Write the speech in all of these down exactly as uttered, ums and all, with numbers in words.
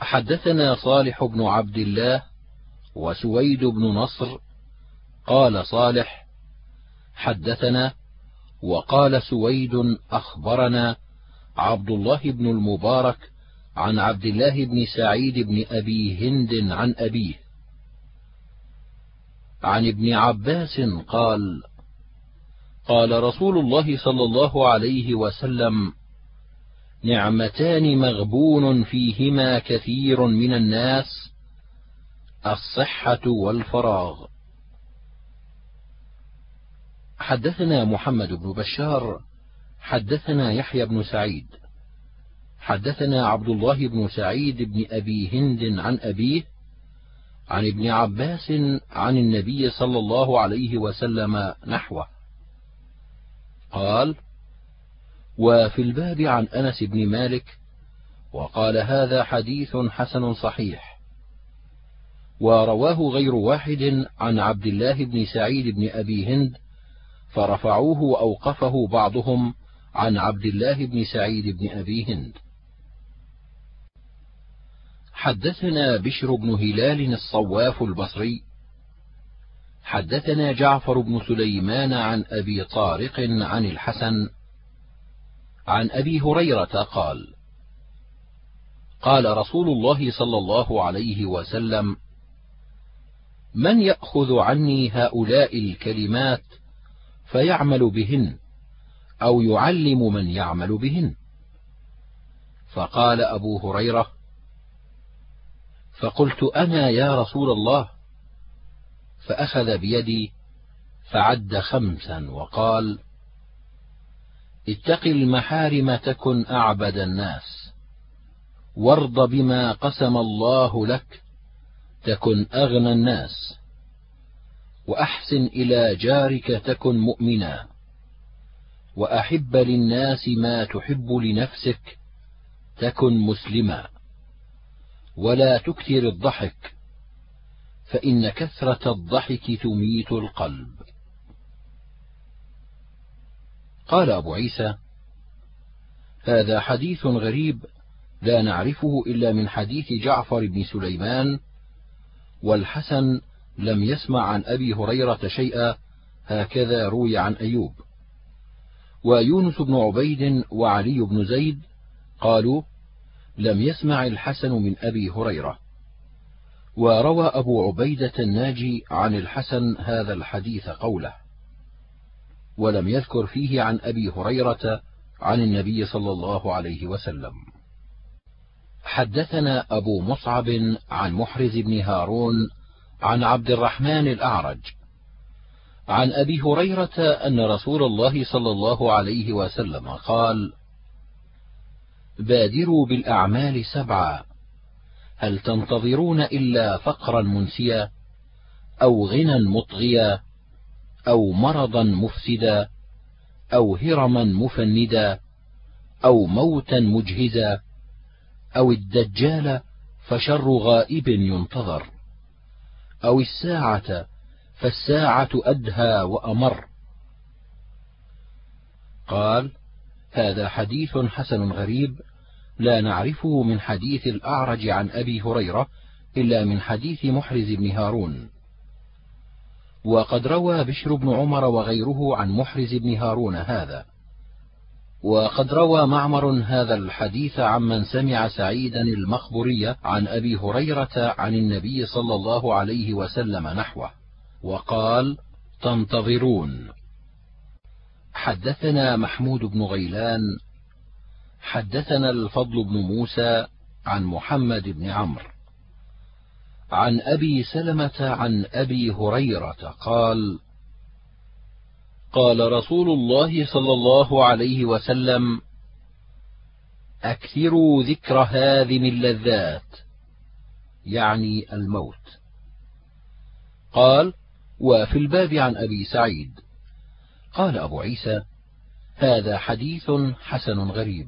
حدثنا صالح بن عبد الله وسويد بن نصر. قال صالح: حدثنا، وقال سويد: أخبرنا عبد الله بن المبارك عن عبد الله بن سعيد بن أبي هند عن أبيه عن ابن عباس قال: قال رسول الله صلى الله عليه وسلم: نعمتان مغبون فيهما كثير من الناس، الصحة والفراغ. حدثنا محمد بن بشار حدثنا يحيى بن سعيد حدثنا عبد الله بن سعيد بن أبي هند عن أبيه عن ابن عباس عن النبي صلى الله عليه وسلم نحوه. قال: وفي الباب عن أنس بن مالك، وقال: هذا حديث حسن صحيح. ورواه غير واحد عن عبد الله بن سعيد بن أبي هند، فرفعوه وأوقفه بعضهم عن عبد الله بن سعيد بن أبي هند. حدثنا بشر بن هلال الصواف البصري حدثنا جعفر بن سليمان عن أبي طارق عن الحسن عن أبي هريرة قال: قال رسول الله صلى الله عليه وسلم: من يأخذ عني هؤلاء الكلمات فيعمل بهن أو يعلم من يعمل بهن؟ فقال أبو هريرة: فقلت أنا يا رسول الله. فأخذ بيدي فعد خمسا وقال: اتق المحارم تكن أعبد الناس، وارض بما قسم الله لك تكن أغنى الناس، وأحسن إلى جارك تكن مؤمنا، وأحب للناس ما تحب لنفسك تكن مسلما، ولا تكثر الضحك فإن كثرة الضحك تميت القلب. قال أبو عيسى: هذا حديث غريب لا نعرفه إلا من حديث جعفر بن سليمان، والحسن لم يسمع عن أبي هريرة شيئا، هكذا روي عن أيوب. ويونس بن عبيد وعلي بن زيد قالوا: لم يسمع الحسن من أبي هريرة. وروى أبو عبيدة الناجي عن الحسن هذا الحديث قوله، ولم يذكر فيه عن أبي هريرة عن النبي صلى الله عليه وسلم. حدثنا أبو مصعب عن محرز بن هارون عن عبد الرحمن الأعرج عن أبي هريرة أن رسول الله صلى الله عليه وسلم قال: بادروا بالأعمال سبعا، هل تنتظرون إلا فقرا منسيا، أو غنى مطغيا، أو مرضا مفسدا، أو هرما مفندا، أو موتا مجهزا، أو الدجال فشر غائب ينتظر، أو الساعة فالساعة أدهى وأمر. قال: هذا حديث حسن غريب لا نعرفه من حديث الأعرج عن أبي هريرة إلا من حديث محرز بن هارون. وقد روى بشر بن عمر وغيره عن محرز بن هارون هذا. وقد روى معمر هذا الحديث عمن سمع سعيدا المخبري عن أبي هريرة عن النبي صلى الله عليه وسلم نحوه، وقال: تنتظرون. حدثنا محمود بن غيلان حدثنا الفضل بن موسى عن محمد بن عمرو عن أبي سلمة عن أبي هريرة قال: قال رسول الله صلى الله عليه وسلم: أكثروا ذكر هاذم اللذات، يعني الموت. قال: وفي الباب عن أبي سعيد. قال أبو عيسى: هذا حديث حسن غريب.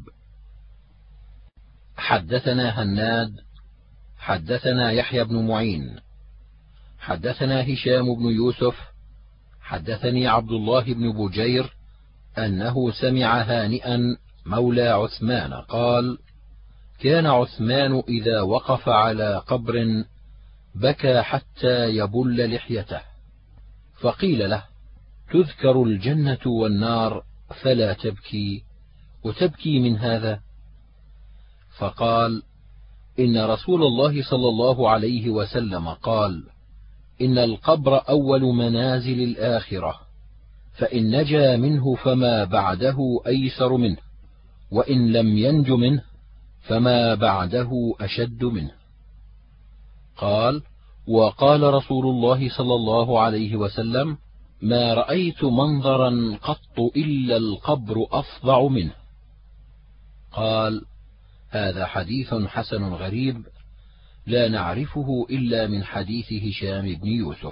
حدثنا هناد حدثنا يحيى بن معين حدثنا هشام بن يوسف حدثني عبد الله بن بجير أنه سمع هانئا مولى عثمان قال: كان عثمان إذا وقف على قبر بكى حتى يبل لحيته، فقيل له: تذكر الجنة والنار فلا تبكي، وتبكي من هذا؟ فقال: إن رسول الله صلى الله عليه وسلم قال: إن القبر أول منازل الآخرة، فإن نجا منه فما بعده أيسر منه، وإن لم ينج منه فما بعده أشد منه. قال: وقال رسول الله صلى الله عليه وسلم: ما رأيت منظرا قط إلا القبر أفظع منه. قال: هذا حديث حسن غريب لا نعرفه إلا من حديث هشام بن يوسف.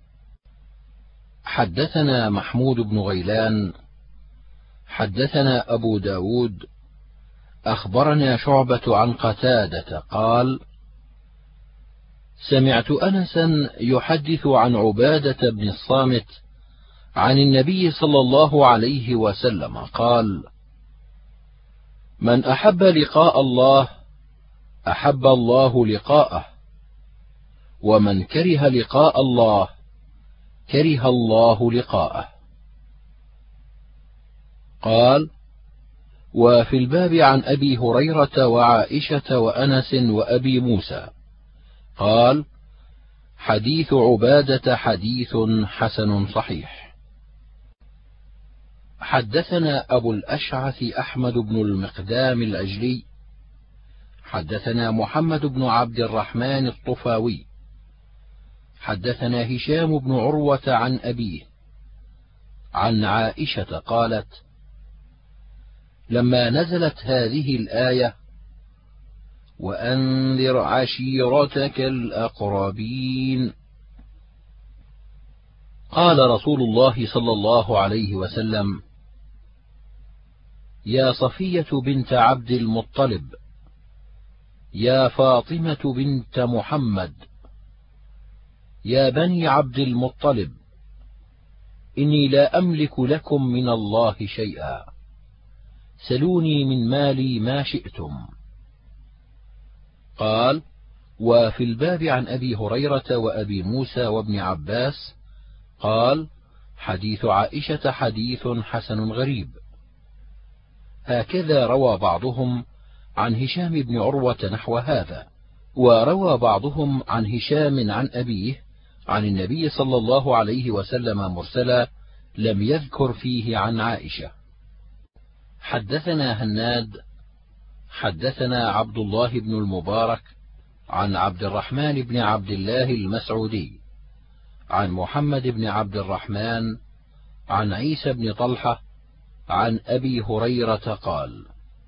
حدثنا محمود بن غيلان حدثنا أبو داود أخبرنا شعبة عن قتادة قال: سمعت أنسا يحدث عن عبادة بن الصامت عن النبي صلى الله عليه وسلم قال: من أحب لقاء الله أحب الله لقاءه، ومن كره لقاء الله كره الله لقاءه. قال: وفي الباب عن أبي هريرة وعائشة وأنس وأبي موسى. قال: حديث عبادة حديث حسن صحيح. حدثنا أبو الأشعث أحمد بن المقدام العجلي حدثنا محمد بن عبد الرحمن الطفاوي حدثنا هشام بن عروة عن أبيه عن عائشة قالت: لما نزلت هذه الآية: وأنذر عشيرتك الأقربين، قال رسول الله صلى الله عليه وسلم: يا صفية بنت عبد المطلب، يا فاطمة بنت محمد، يا بني عبد المطلب، إني لا أملك لكم من الله شيئا، سلوني من مالي ما شئتم. قال: وفي الباب عن أبي هريرة وأبي موسى وابن عباس. قال: حديث عائشة حديث حسن غريب. هكذا روى بعضهم عن هشام بن عروة نحو هذا، وروى بعضهم عن هشام عن أبيه عن النبي صلى الله عليه وسلم مرسلا، لم يذكر فيه عن عائشة. حدثنا هناد حدثنا عبد الله بن المبارك عن عبد الرحمن بن عبد الله المسعودي عن محمد بن عبد الرحمن عن عيسى بن طلحة عن أبي هريرة قال: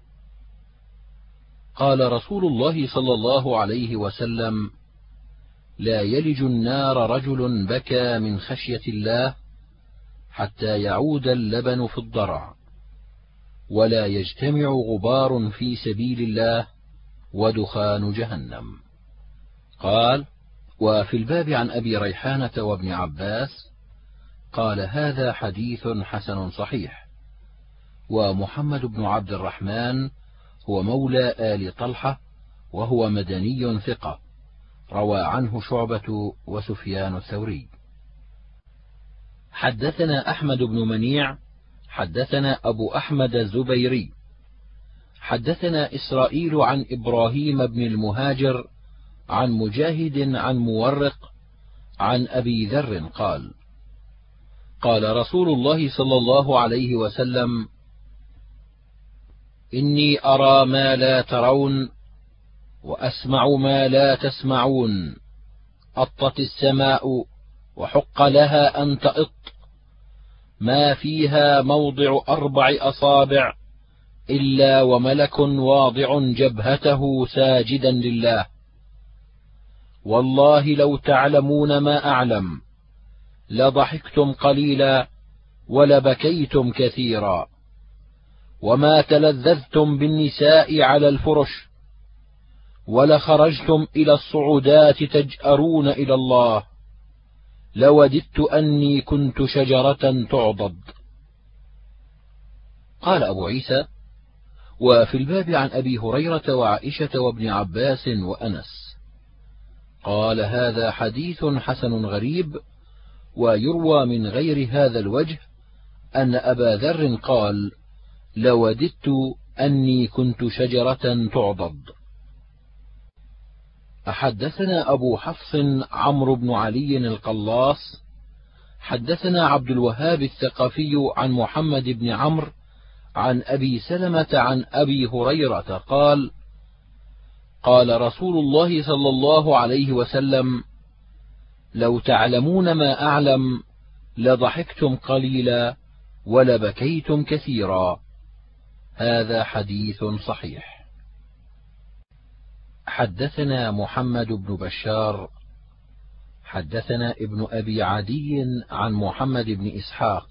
قال رسول الله صلى الله عليه وسلم: لا يلج النار رجل بكى من خشية الله حتى يعود اللبن في الضرع، ولا يجتمع غبار في سبيل الله ودخان جهنم. قال: وفي الباب عن أبي ريحانة وابن عباس. قال: هذا حديث حسن صحيح. ومحمد بن عبد الرحمن هو مولى آل طلحة، وهو مدني ثقة، روى عنه شعبة وسفيان الثوري. حدثنا أحمد بن منيع حدثنا أبو أحمد الزبيري حدثنا إسرائيل عن إبراهيم بن المهاجر عن مجاهد عن مورق عن أبي ذر قال: قال رسول الله صلى الله عليه وسلم: إني أرى ما لا ترون وأسمع ما لا تسمعون، أطت السماء وحق لها أن تئط، ما فيها موضع أربع أصابع إلا وملك واضع جبهته ساجدا لله، والله لو تعلمون ما أعلم لضحكتم قليلا ولبكيتم كثيرا، وما تلذذتم بالنساء على الفرش، ولخرجتم إلى الصعودات تجأرون إلى الله، لوددت أني كنت شجرة تعضد. قال أبو عيسى: وفي الباب عن أبي هريرة وعائشة وابن عباس وأنس. قال: هذا حديث حسن غريب. ويروى من غير هذا الوجه أن أبا ذر قال: لوددت أني كنت شجرة تعضد. حدثنا أبو حفص عمرو بن علي القلاص حدثنا عبد الوهاب الثقفي عن محمد بن عمرو عن أبي سلمة عن أبي هريرة قال: قال رسول الله صلى الله عليه وسلم: لو تعلمون ما أعلم لضحكتم قليلا ولبكيتم كثيرا. هذا حديث صحيح. حدثنا محمد بن بشار حدثنا ابن أبي عدي عن محمد بن إسحاق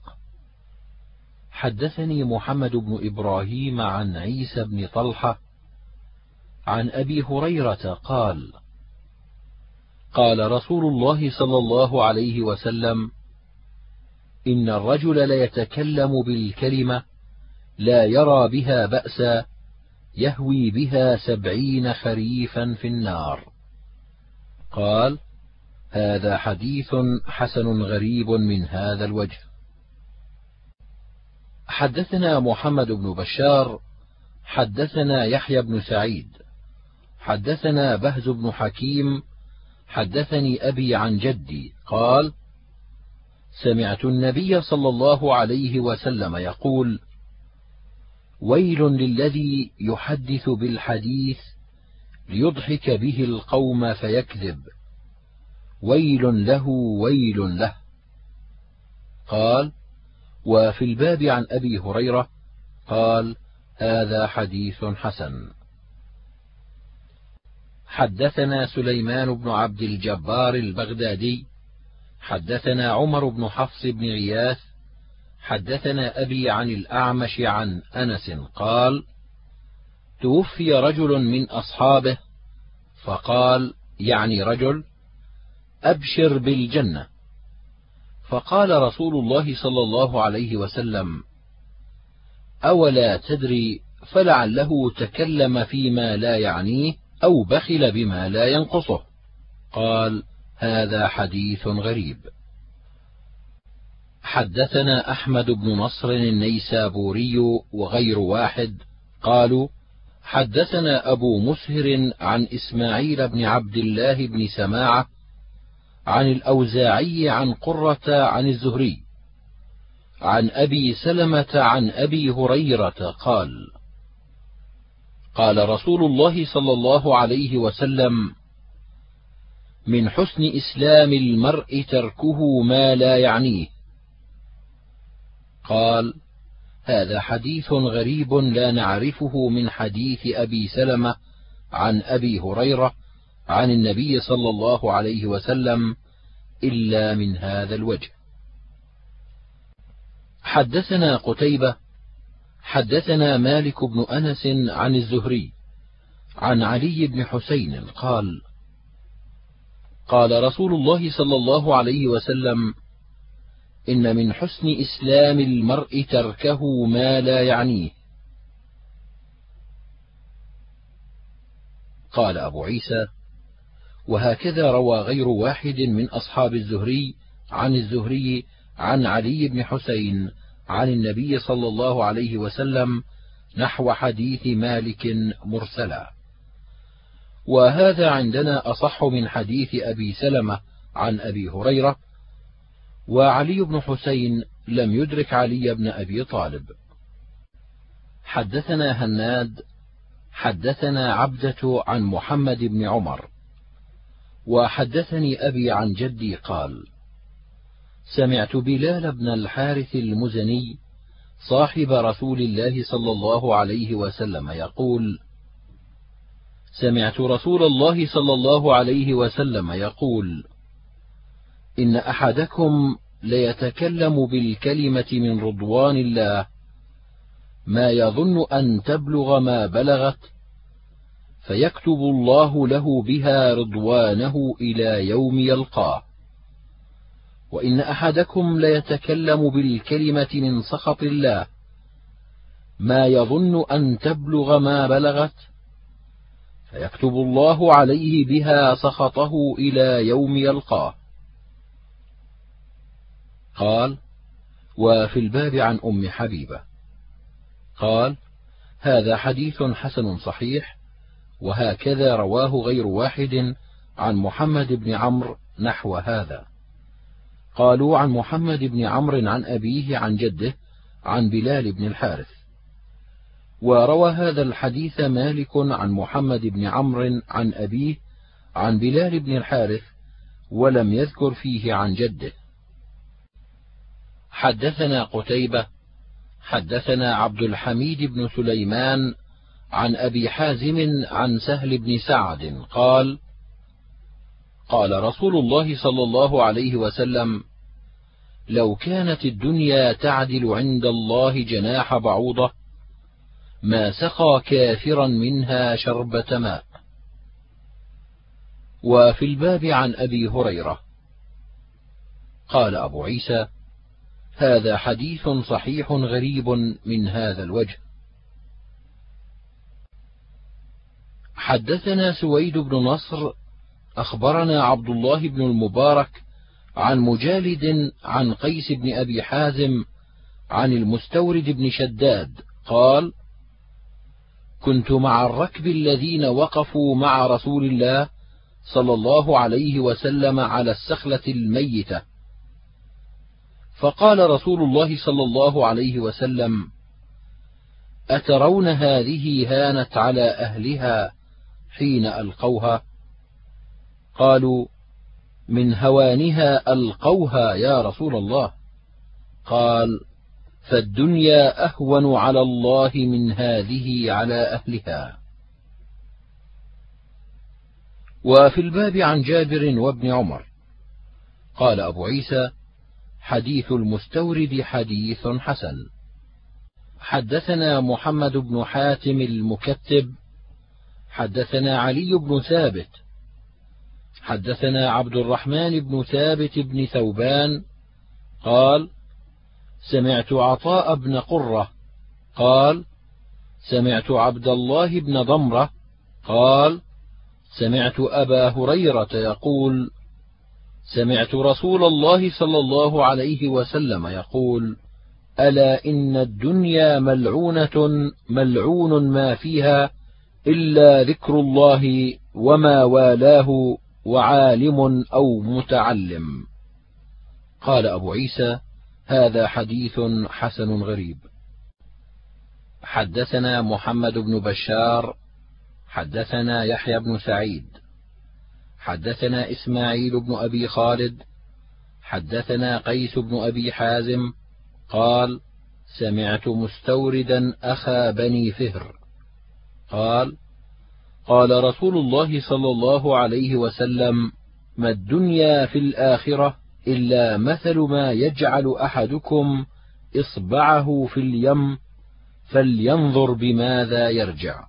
حدثني محمد بن إبراهيم عن عيسى بن طلحة عن أبي هريرة قال: قال رسول الله صلى الله عليه وسلم: إن الرجل ليتكلم بالكلمة لا يرى بها بأسا يهوي بها سبعين خريفا في النار. قال: هذا حديث حسن غريب من هذا الوجه. حدثنا محمد بن بشار حدثنا يحيى بن سعيد حدثنا بهز بن حكيم حدثني أبي عن جدي قال: سمعت النبي صلى الله عليه وسلم يقول: ويل للذي يحدث بالحديث ليضحك به القوم فيكذب، ويل له ويل له. قال: وفي الباب عن أبي هريرة قال: هذا حديث حسن. حدثنا سليمان بن عبد الجبار البغدادي حدثنا عمر بن حفص بن غياث حدثنا أبي عن الأعمش عن أنس قال: توفي رجل من أصحابه فقال، يعني رجل: أبشر بالجنة. فقال رسول الله صلى الله عليه وسلم: أولا تدري فلعله تكلم فيما لا يعنيه أو بخل بما لا ينقصه. قال: هذا حديث غريب. حدثنا أحمد بن نصر النيسابوري وغير واحد قالوا: حدثنا أبو مسهر عن إسماعيل بن عبد الله بن سماعة عن الأوزاعي عن قرة عن الزهري عن أبي سلمة عن أبي هريرة قال: قال رسول الله صلى الله عليه وسلم: من حسن إسلام المرء تركه ما لا يعنيه. قال: هذا حديث غريب لا نعرفه من حديث أبي سلمة عن أبي هريرة عن النبي صلى الله عليه وسلم إلا من هذا الوجه. حدثنا قتيبة حدثنا مالك بن أنس عن الزهري عن علي بن حسين قال: قال رسول الله صلى الله عليه وسلم: إن من حسن إسلام المرء تركه ما لا يعنيه. قال أبو عيسى: وهكذا روى غير واحد من أصحاب الزهري عن الزهري عن علي بن حسين عن النبي صلى الله عليه وسلم نحو حديث مالك مرسلا، وهذا عندنا أصح من حديث أبي سلمة عن أبي هريرة، وعلي بن حسين لم يدرك علي بن أبي طالب. حدثنا هناد حدثنا عبدة عن محمد بن عمر وحدثني أبي عن جدي قال: سمعت بلال بن الحارث المزني صاحب رسول الله صلى الله عليه وسلم يقول: سمعت رسول الله صلى الله عليه وسلم يقول: إن أحدكم ليتكلم بالكلمة من رضوان الله ما يظن أن تبلغ ما بلغت، فيكتب الله له بها رضوانه إلى يوم يلقاه. وإن أحدكم ليتكلم بالكلمة من سخط الله ما يظن أن تبلغ ما بلغت، فيكتب الله عليه بها سخطه إلى يوم يلقاه. قال: وفي الباب عن أم حبيبة. قال: هذا حديث حسن صحيح، وهكذا رواه غير واحد عن محمد بن عمرو نحو هذا. قالوا: عن محمد بن عمرو عن أبيه عن جده عن بلال بن الحارث. وروى هذا الحديث مالك عن محمد بن عمرو عن أبيه عن بلال بن الحارث، ولم يذكر فيه عن جده. حدثنا قتيبة حدثنا عبد الحميد بن سليمان عن أبي حازم عن سهل بن سعد قال: قال رسول الله صلى الله عليه وسلم: لو كانت الدنيا تعدل عند الله جناح بعوضة ما سقى كافرا منها شربة ماء. وفي الباب عن أبي هريرة. قال أبو عيسى: هذا حديث صحيح غريب من هذا الوجه. حدثنا سويد بن نصر أخبرنا عبد الله بن المبارك عن مجالد عن قيس بن أبي حازم عن المستورد بن شداد قال: كنت مع الركب الذين وقفوا مع رسول الله صلى الله عليه وسلم على السخلة الميتة، فقال رسول الله صلى الله عليه وسلم: أترون هذه هانت على أهلها حين ألقوها؟ قالوا: من هوانها ألقوها يا رسول الله. قال: فالدنيا أهون على الله من هذه على أهلها. وفي الباب عن جابر وابن عمر. قال أبو عيسى: حديث المستورد حديث حسن. حدثنا محمد بن حاتم المكتب حدثنا علي بن ثابت حدثنا عبد الرحمن بن ثابت بن ثوبان قال: سمعت عطاء بن قرة قال: سمعت عبد الله بن ضمرة قال: سمعت أبا هريرة يقول: سمعت رسول الله صلى الله عليه وسلم يقول: ألا إن الدنيا ملعونة ملعون ما فيها إلا ذكر الله وما والاه وعالم أو متعلم. قال أبو عيسى: هذا حديث حسن غريب. حدثنا محمد بن بشار حدثنا يحيى بن سعيد حدثنا إسماعيل بن أبي خالد حدثنا قيس بن أبي حازم قال: سمعت مستوردا أخا بني فهر قال: قال رسول الله صلى الله عليه وسلم: ما الدنيا في الآخرة إلا مثل ما يجعل أحدكم إصبعه في اليم فلينظر بماذا يرجع.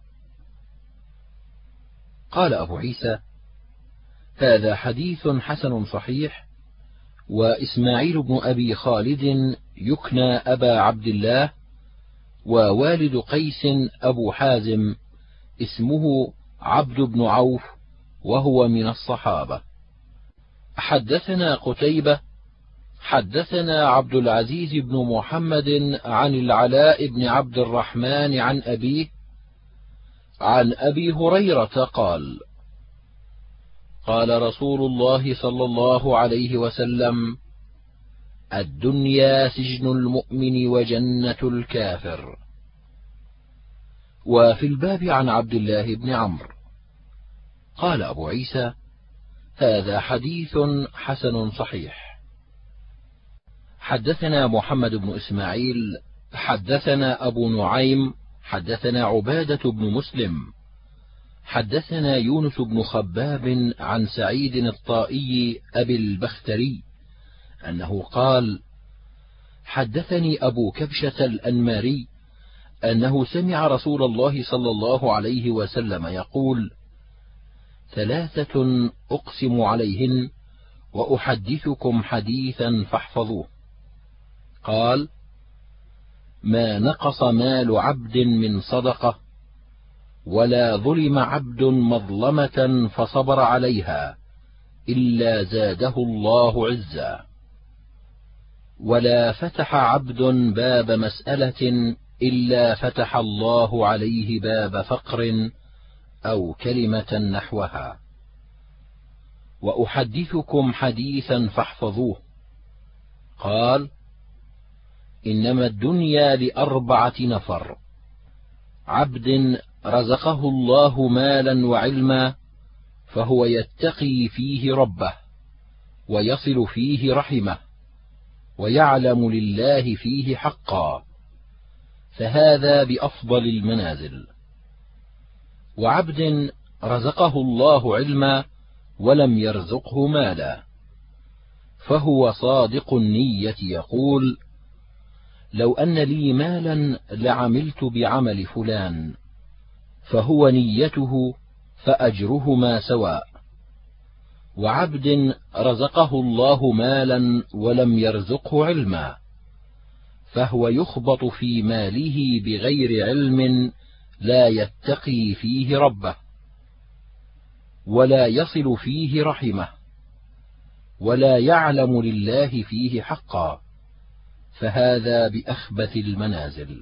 قال أبو عيسى: هذا حديث حسن صحيح. وإسماعيل بن أبي خالد يكنى أبا عبد الله، ووالد قيس أبو حازم اسمه عبد بن عوف، وهو من الصحابة. حدثنا قتيبة حدثنا عبد العزيز بن محمد عن العلاء بن عبد الرحمن عن أبيه عن أبي هريرة قال: قال رسول الله صلى الله عليه وسلم: الدنيا سجن المؤمن وجنة الكافر. وفي الباب عن عبد الله بن عمرو. قال أبو عيسى: هذا حديث حسن صحيح. حدثنا محمد بن إسماعيل حدثنا أبو نعيم حدثنا عبادة بن مسلم حدثنا يونس بن خباب عن سعيد الطائي أبي البختري أنه قال: حدثني أبو كبشة الأنماري أنه سمع رسول الله صلى الله عليه وسلم يقول: ثلاثة أقسم عليهن وأحدثكم حديثا فاحفظوه. قال: ما نقص مال عبد من صدقة، ولا ظلم عبد مظلمة فصبر عليها إلا زاده الله عزا، ولا فتح عبد باب مسألة إلا فتح الله عليه باب فقر أو كلمة نحوها. وأحدثكم حديثا فاحفظوه. قال: إنما الدنيا لأربعة نفر: عبد رزقه الله مالا وعلما فهو يتقي فيه ربه، ويصل فيه رحمه، ويعلم لله فيه حقا، فهذا بأفضل المنازل. وعبد رزقه الله علما ولم يرزقه مالا، فهو صادق النية يقول: لو أن لي مالا لعملت بعمل فلان، فهو نيته فأجرهما سواء. وعبد رزقه الله مالا ولم يرزقه علما، فهو يخبط في ماله بغير علم، لا يتقي فيه ربه، ولا يصل فيه رحمه، ولا يعلم لله فيه حقا، فهذا بأخبث المنازل.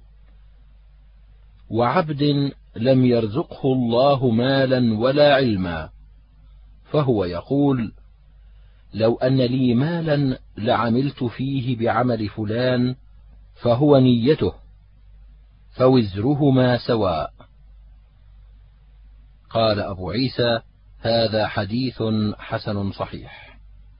وعبد لم يرزقه الله مالا ولا علما، فهو يقول: لو أن لي مالا لعملت فيه بعمل فلان، فهو نيته، فوزرهما سواء. قال أبو عيسى: هذا حديث حسن صحيح.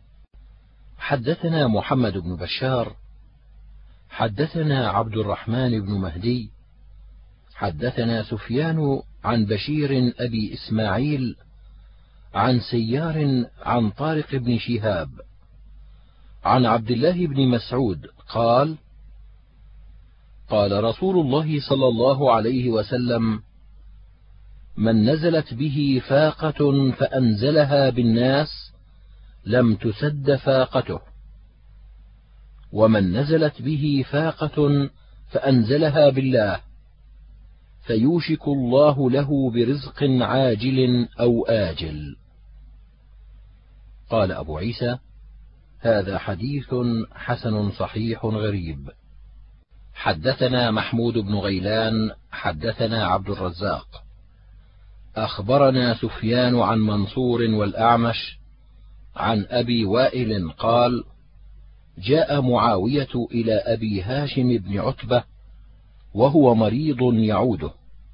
حدثنا محمد بن بشار حدثنا عبد الرحمن بن مهدي حدثنا سفيان عن بشير أبي إسماعيل عن سيار عن طارق بن شهاب عن عبد الله بن مسعود قال: قال رسول الله صلى الله عليه وسلم: من نزلت به فاقة فأنزلها بالناس لم تسد فاقته، ومن نزلت به فاقة فأنزلها بالله فيوشك الله له برزق عاجل أو آجل. قال أبو عيسى: هذا حديث حسن صحيح غريب. حدثنا محمود بن غيلان حدثنا عبد الرزاق أخبرنا سفيان عن منصور والأعمش عن أبي وائل قال: جاء معاوية إلى أبي هاشم بن عتبة وهو مريض يعوده،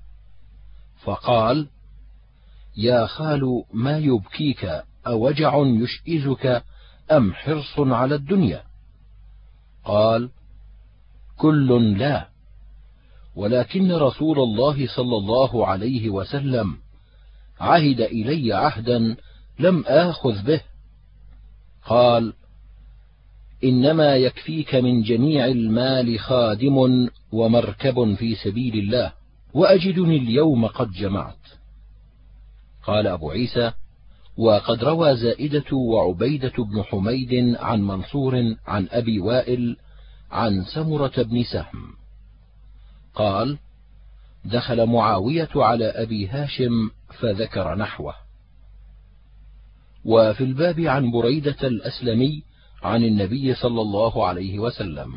فقال: يا خال، ما يبكيك؟ أوجع يشئزك أم حرص على الدنيا؟ قال: كل لا، ولكن رسول الله صلى الله عليه وسلم عهد إلي عهدا لم آخذ به. قال: إنما يكفيك من جميع المال خادم ومركب في سبيل الله، وأجدني اليوم قد جمعت. قال أبو عيسى: وقد روى زائدة وعبيدة بن حميد عن منصور عن أبي وائل عن سمرة بن سهم قال: دخل معاوية على أبي هاشم فذكر نحوه. وفي الباب عن بريدة الأسلمي عن النبي صلى الله عليه وسلم.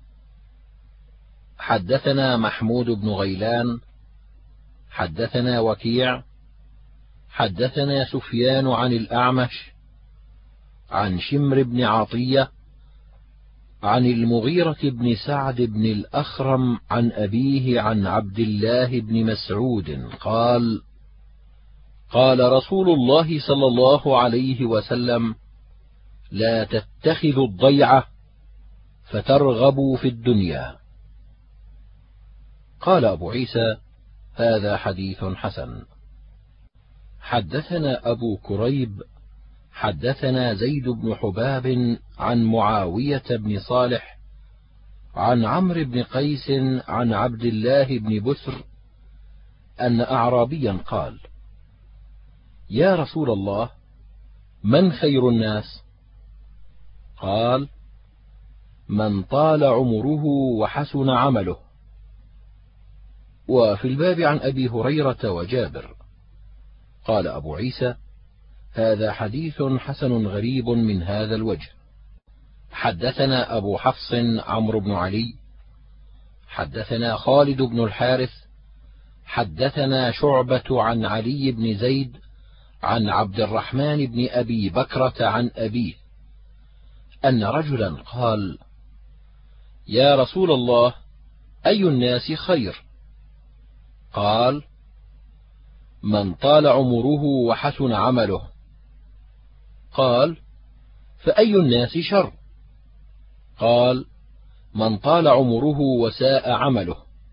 حدثنا محمود بن غيلان حدثنا وكيع حدثنا سفيان عن الأعمش عن شمر بن عطية عن المغيرة بن سعد بن الأخرم عن أبيه عن عبد الله بن مسعود قال: قال رسول الله صلى الله عليه وسلم: لا تتخذوا الضيعة فترغبوا في الدنيا. قال أبو عيسى: هذا حديث حسن. حدثنا أبو كريب حدثنا زيد بن حباب عن معاوية بن صالح عن عمرو بن قيس عن عبد الله بن بسر أن أعرابيا قال: يا رسول الله، من خير الناس؟ قال: من طال عمره وحسن عمله. وفي الباب عن أبي هريرة وجابر. قال أبو عيسى: هذا حديث حسن غريب من هذا الوجه. حدثنا أبو حفص عمرو بن علي حدثنا خالد بن الحارث حدثنا شعبة عن علي بن زيد عن عبد الرحمن بن أبي بكرة عن أبيه أن رجلا قال: يا رسول الله، أي الناس خير؟ قال: من طال عمره وحسن عمله. قال: فأي الناس شر؟ قال: من طال عمره وساء عمله.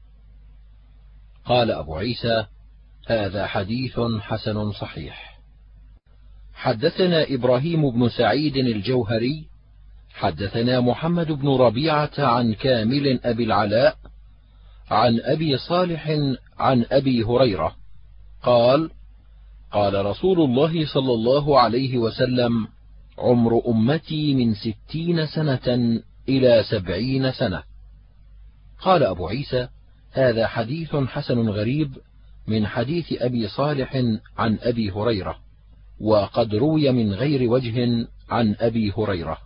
قال أبو عيسى: هذا حديث حسن صحيح. حدثنا إبراهيم بن سعيد الجوهري حدثنا محمد بن ربيعة عن كامل أبي العلاء عن أبي صالح عن أبي هريرة قال: قال رسول الله صلى الله عليه وسلم: عمر أمتي من ستين سنة إلى سبعين سنة. قال أبو عيسى: هذا حديث حسن غريب من حديث أبي صالح عن أبي هريرة، وقد روي من غير وجه عن أبي هريرة.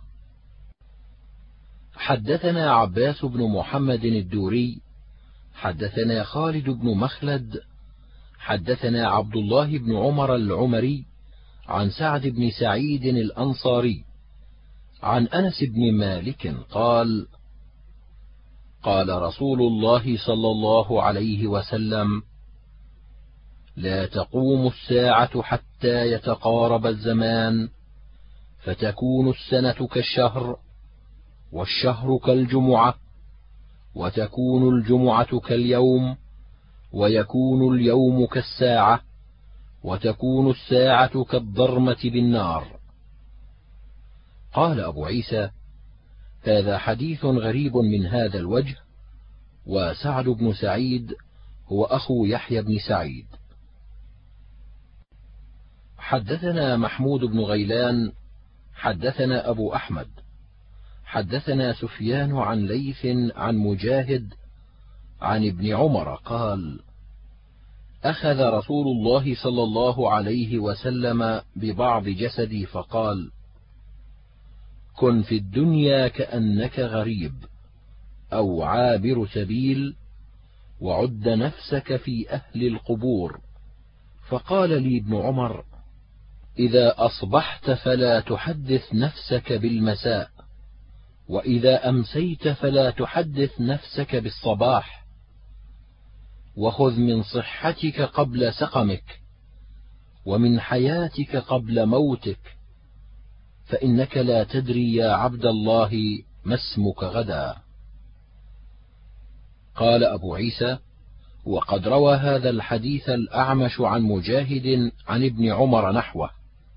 حدثنا عباس بن محمد الدوري حدثنا خالد بن مخلد حدثنا عبد الله بن عمر العمري عن سعد بن سعيد الأنصاري عن أنس بن مالك قال: قال رسول الله صلى الله عليه وسلم: لا تقوم الساعة حتى يتقارب الزمان، فتكون السنة كالشهر، والشهر كالجمعة، وتكون الجمعة كاليوم، ويكون اليوم كالساعة، وتكون الساعة كالضرمة بالنار. قال أبو عيسى: هذا حديث غريب من هذا الوجه. وسعد بن سعيد هو أخو يحيى بن سعيد. حدثنا محمود بن غيلان حدثنا أبو أحمد حدثنا سفيان عن ليث عن مجاهد عن ابن عمر قال: أخذ رسول الله صلى الله عليه وسلم ببعض جسدي فقال: كن في الدنيا كأنك غريب أو عابر سبيل، وعد نفسك في أهل القبور. فقال لي ابن عمر: إذا أصبحت فلا تحدث نفسك بالمساء، وإذا أمسيت فلا تحدث نفسك بالصباح، وخذ من صحتك قبل سقمك، ومن حياتك قبل موتك، فإنك لا تدري يا عبد الله ما اسمك غدا. قال أبو عيسى: وقد روى هذا الحديث الأعمش عن مجاهد عن ابن عمر نحوه.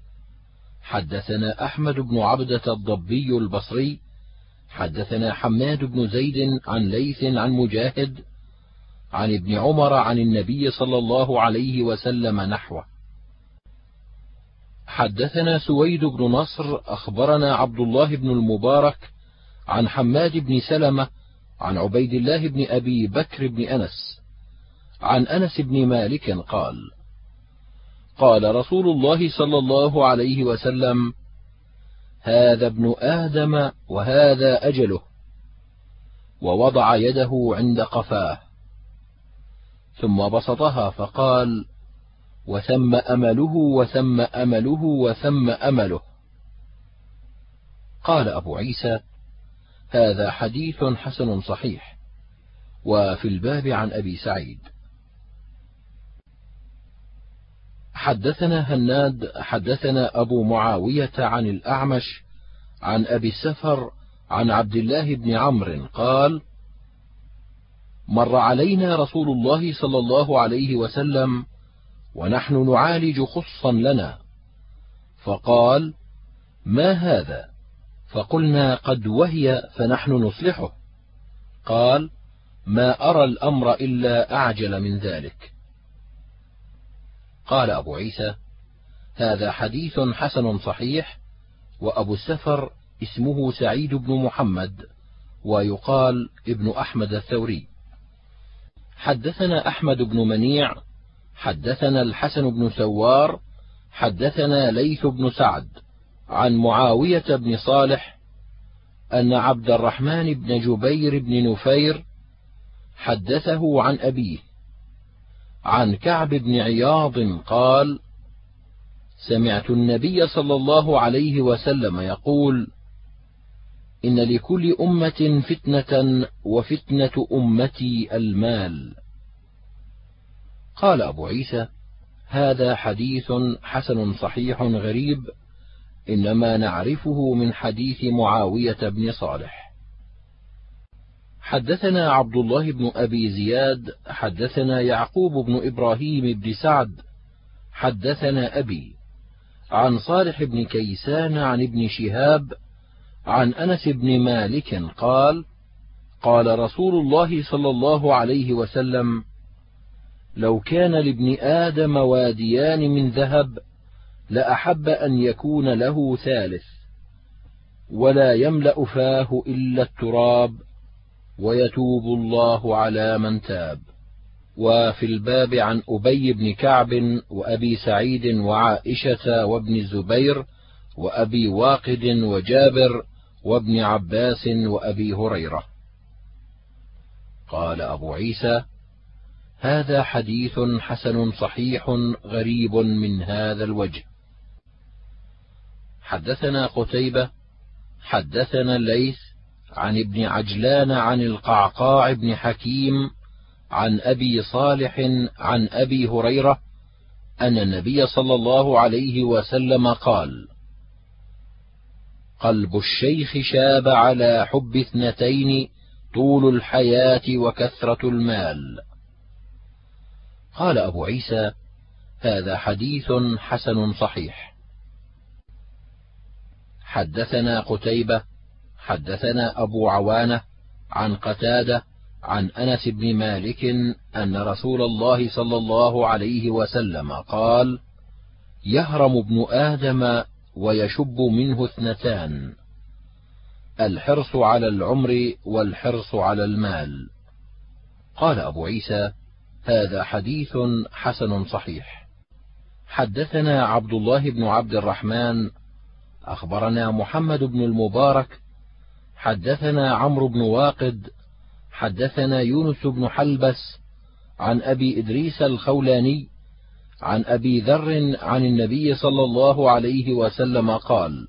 حدثنا أحمد بن عبدة الضبي البصري حدثنا حماد بن زيد عن ليث عن مجاهد عن ابن عمر عن النبي صلى الله عليه وسلم نحوه. حدثنا سويد بن نصر أخبرنا عبد الله بن المبارك عن حماد بن سلمة عن عبيد الله بن أبي بكر بن أنس عن أنس بن مالك قال: قال رسول الله صلى الله عليه وسلم: هذا ابن آدم وهذا أجله. ووضع يده عند قفاه ثم بسطها فقال: وثم أمله وثم أمله وثم أمله. قال أبو عيسى: هذا حديث حسن صحيح. وفي الباب عن أبي سعيد. حدثنا هناد حدثنا أبو معاوية عن الأعمش عن أبي السفر عن عبد الله بن عمرو قال: مر علينا رسول الله صلى الله عليه وسلم ونحن نعالج خصا لنا، فقال: ما هذا؟ فقلنا: قد وهي فنحن نصلحه. قال: ما أرى الأمر إلا أعجل من ذلك. قال أبو عيسى: هذا حديث حسن صحيح. وأبو السفر اسمه سعيد بن محمد، ويقال ابن أحمد الثوري. حدثنا أحمد بن منيع حدثنا الحسن بن سوار حدثنا ليث بن سعد عن معاوية بن صالح أن عبد الرحمن بن جبير بن نفير حدثه عن أبيه عن كعب بن عياض قال: سمعت النبي صلى الله عليه وسلم يقول: إن لكل أمة فتنة وفتنة أمتي المال. قال أبو عيسى: هذا حديث حسن صحيح غريب، إنما نعرفه من حديث معاوية بن صالح. حدثنا عبد الله بن أبي زياد حدثنا يعقوب بن إبراهيم بن سعد حدثنا أبي عن صالح بن كيسان عن ابن شهاب عن أنس بن مالك قال: قال رسول الله صلى الله عليه وسلم: لو كان لابن آدم واديان من ذهب لأحب أن يكون له ثالث، ولا يملأ فاه إلا التراب، ويتوب الله على من تاب. وفي الباب عن أبي بن كعب وأبي سعيد وعائشة وابن الزبير وأبي واقد وجابر وابن عباس وأبي هريرة. قال أبو عيسى: هذا حديث حسن صحيح غريب من هذا الوجه. حدثنا قتيبة حدثنا الليث عن ابن عجلان عن القعقاع بن حكيم عن أبي صالح عن أبي هريرة أن النبي صلى الله عليه وسلم قال: قلب الشيخ شاب على حب اثنتين، طول الحياة وكثرة المال. قال أبو عيسى: هذا حديث حسن صحيح. حدثنا قتيبة حدثنا أبو عوانة عن قتادة عن أنس بن مالك أن رسول الله صلى الله عليه وسلم قال: يهرم ابن آدم ويشب منه اثنتان، الحرص على العمر والحرص على المال. قال أبو عيسى: هذا حديث حسن صحيح. حدثنا عبد الله بن عبد الرحمن أخبرنا محمد بن المبارك حدثنا عمرو بن واقد حدثنا يونس بن حلبس عن أبي إدريس الخولاني عن أبي ذر عن النبي صلى الله عليه وسلم قال: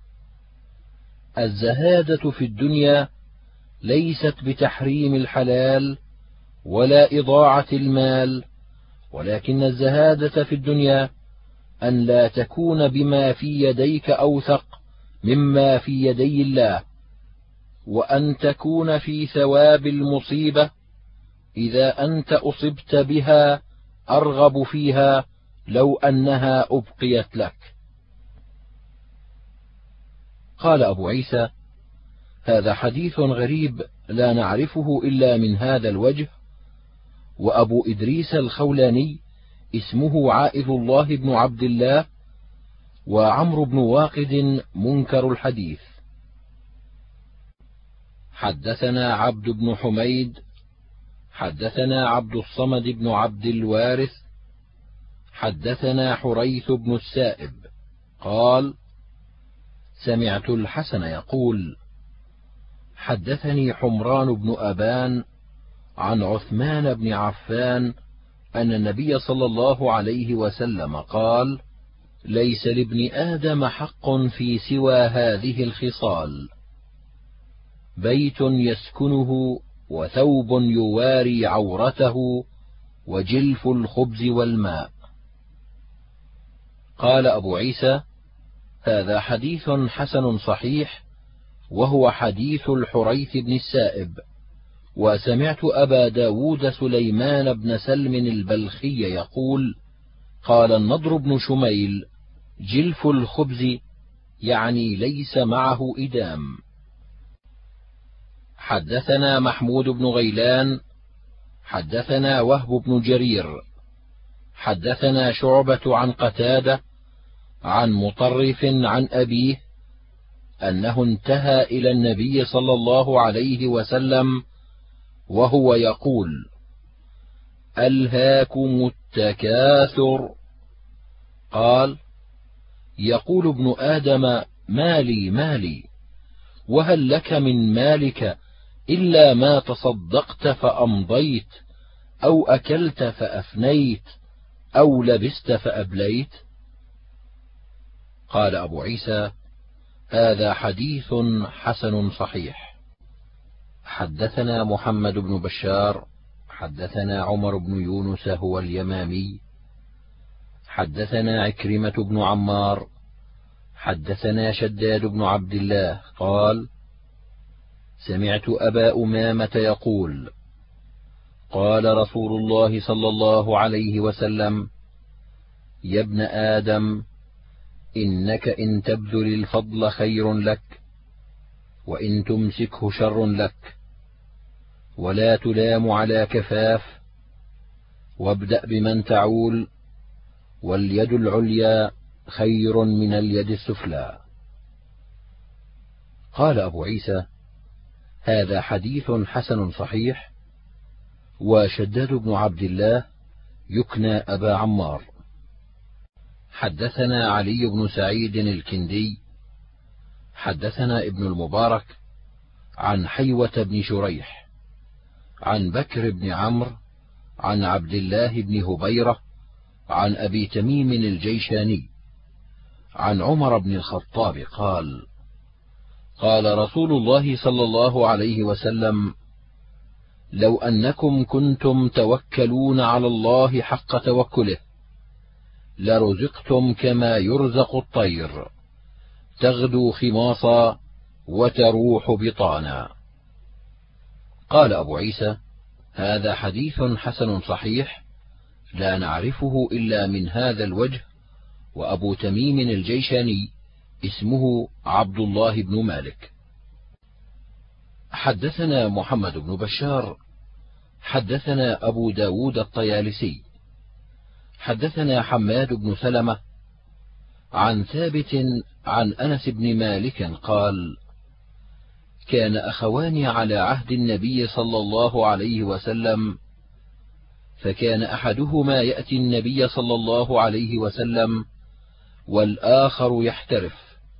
الزهادة في الدنيا ليست بتحريم الحلال ولا إضاعة المال، ولكن الزهادة في الدنيا أن لا تكون بما في يديك أوثق مما في يدي الله، وأن تكون في ثواب المصيبة إذا أنت أصبت بها أرغب فيها لو أنها أبقيت لك. قال أبو عيسى: هذا حديث غريب لا نعرفه إلا من هذا الوجه. وأبو إدريس الخولاني اسمه عائذ الله بن عبد الله، وعمرو بن واقد منكر الحديث. حدثنا عبد بن حميد حدثنا عبد الصمد بن عبد الوارث حدثنا حريث بن السائب قال: سمعت الحسن يقول: حدثني حمران بن أبان عن عثمان بن عفان أن النبي صلى الله عليه وسلم قال: ليس لابن آدم حق في سوى هذه الخصال: بيت يسكنه، وثوب يواري عورته، وجلف الخبز والماء. قال أبو عيسى: هذا حديث حسن صحيح، وهو حديث الحريث بن السائب. وسمعت أبا داود سليمان بن سلم البلخي يقول: قال النضر بن شميل: جلف الخبز يعني ليس معه إدام. حدثنا محمود بن غيلان حدثنا وهب بن جرير حدثنا شعبة عن قتادة عن مطرف عن أبيه أنه انتهى إلى النبي صلى الله عليه وسلم وهو يقول: ألهاكم التكاثر. قال: يقول ابن آدم: مالي مالي، وهل لك من مالك إلا ما تصدقت فأمضيت، أو أكلت فأفنيت، أو لبست فأبليت؟ قال أبو عيسى: هذا حديث حسن صحيح. حدثنا محمد بن بشار حدثنا عمر بن يونس هو اليمامي حدثنا عكرمة بن عمار حدثنا شداد بن عبد الله قال: سمعت أبا أمامة يقول: قال رسول الله صلى الله عليه وسلم: يا ابن آدم، إنك إن تبذل الفضل خير لك، وإن تمسكه شر لك، ولا تلام على كفاف، وابدأ بمن تعول، واليد العليا خير من اليد السفلى. قال أبو عيسى: هذا حديث حسن صحيح. وشداد بن عبد الله يكنى أبا عمار. حدثنا علي بن سعيد الكندي حدثنا ابن المبارك عن حيوة بن شريح عن بكر بن عمرو عن عبد الله بن هبيرة عن أبي تميم الجيشاني عن عمر بن الخطاب قال: قال رسول الله صلى الله عليه وسلم: لو أنكم كنتم توكلون على الله حق توكله لرزقتم كما يرزق الطير، تغدو خماصا وتروح بطانا. قال أبو عيسى: هذا حديث حسن صحيح، لا نعرفه إلا من هذا الوجه. وأبو تميم الجيشاني اسمه عبد الله بن مالك. حدثنا محمد بن بشار حدثنا أبو داود الطيالسي حدثنا حماد بن سلمة عن ثابت عن أنس بن مالك قال: كان أخوان على عهد النبي صلى الله عليه وسلم، فكان أحدهما يأتي النبي صلى الله عليه وسلم والآخر يحترف،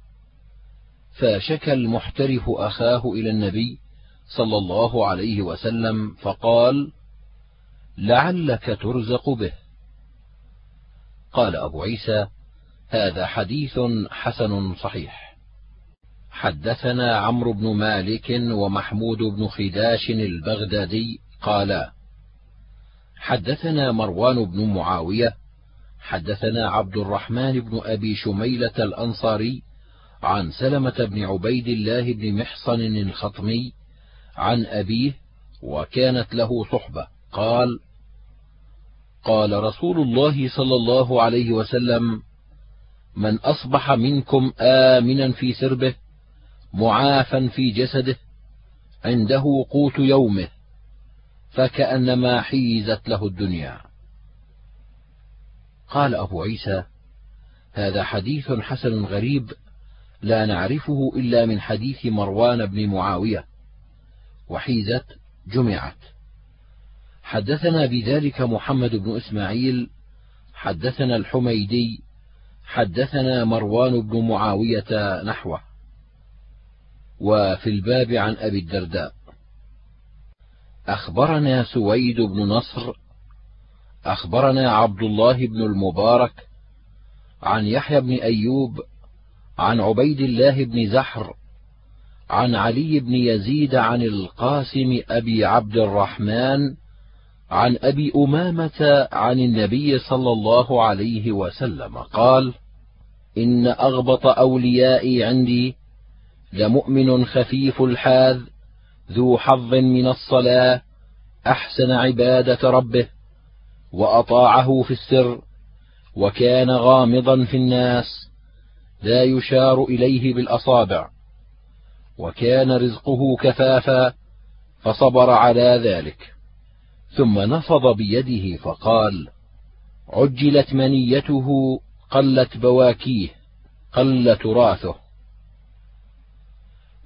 فشكى المحترف أخاه إلى النبي صلى الله عليه وسلم فقال: لعلك ترزق به. قال أبو عيسى: هذا حديث حسن صحيح. حدثنا عمرو بن مالك ومحمود بن خداش البغدادي قالا: حدثنا مروان بن معاوية حدثنا عبد الرحمن بن أبي شميلة الأنصاري عن سلمة بن عبيد الله بن محصن الخطمي عن أبيه، وكانت له صحبة، قال: قال رسول الله صلى الله عليه وسلم: من أصبح منكم آمنا في سربه معافا في جسده عنده قوت يومه فكأنما حيزت له الدنيا. قال أبو عيسى: هذا حديث حسن غريب، لا نعرفه إلا من حديث مروان بن معاوية. وحيزت جمعت. حدثنا بذلك محمد بن إسماعيل حدثنا الحميدي حدثنا مروان بن معاوية نحوه. وفي الباب عن أبي الدرداء: أخبرنا سويد بن نصر أخبرنا عبد الله بن المبارك عن يحيى بن أيوب عن عبيد الله بن زحر عن علي بن يزيد عن القاسم أبي عبد الرحمن عن أبي أمامة عن النبي صلى الله عليه وسلم قال: إن أغبط أوليائي عندي لمؤمن خفيف الحاذ ذو حظ من الصلاة، أحسن عبادة ربه، وأطاعه في السر، وكان غامضا في الناس لا يشار إليه بالأصابع، وكان رزقه كفافا فصبر على ذلك. ثم نفض بيده فقال: عجلت منيته قلت بواكيه قل تراثه.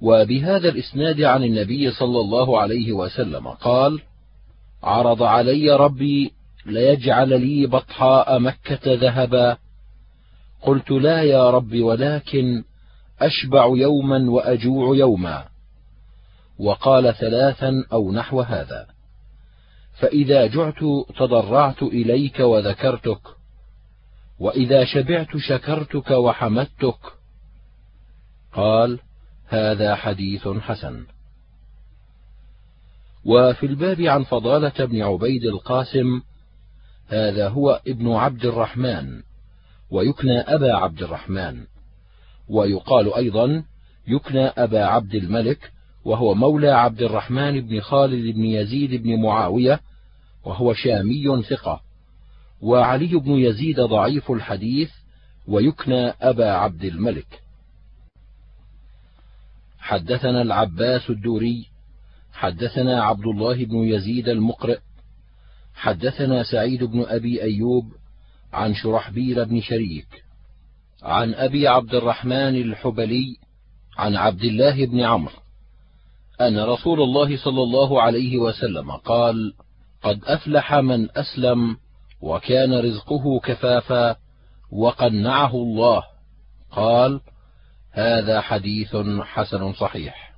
وبهذا الإسناد عن النبي صلى الله عليه وسلم قال: عرض علي ربي ليجعل لي بطحاء مكة ذهبا، قلت لا يا رب، ولكن أشبع يوما وأجوع يوما. وقال ثلاثا أو نحو هذا: فإذا جعت تضرعت إليك وذكرتك، وإذا شبعت شكرتك وحمدتك. قال: هذا حديث حسن. وفي الباب عن فضالة بن عبيد القاسم، هذا هو ابن عبد الرحمن، ويكنى أبا عبد الرحمن، ويقال أيضا يكنى أبا عبد الملك، وهو مولى عبد الرحمن بن خالد بن يزيد بن معاوية، وهو شامي ثقة. وعلي بن يزيد ضعيف الحديث، ويكنى أبا عبد الملك. حدثنا العباس الدوري حدثنا عبد الله بن يزيد المقرئ حدثنا سعيد بن أبي أيوب عن شرحبيل بن شريك عن أبي عبد الرحمن الحبلي عن عبد الله بن عمرو أن رسول الله صلى الله عليه وسلم قال: قد أفلح من أسلم وكان رزقه كفافا وقنعه الله. قال: هذا حديث حسن صحيح.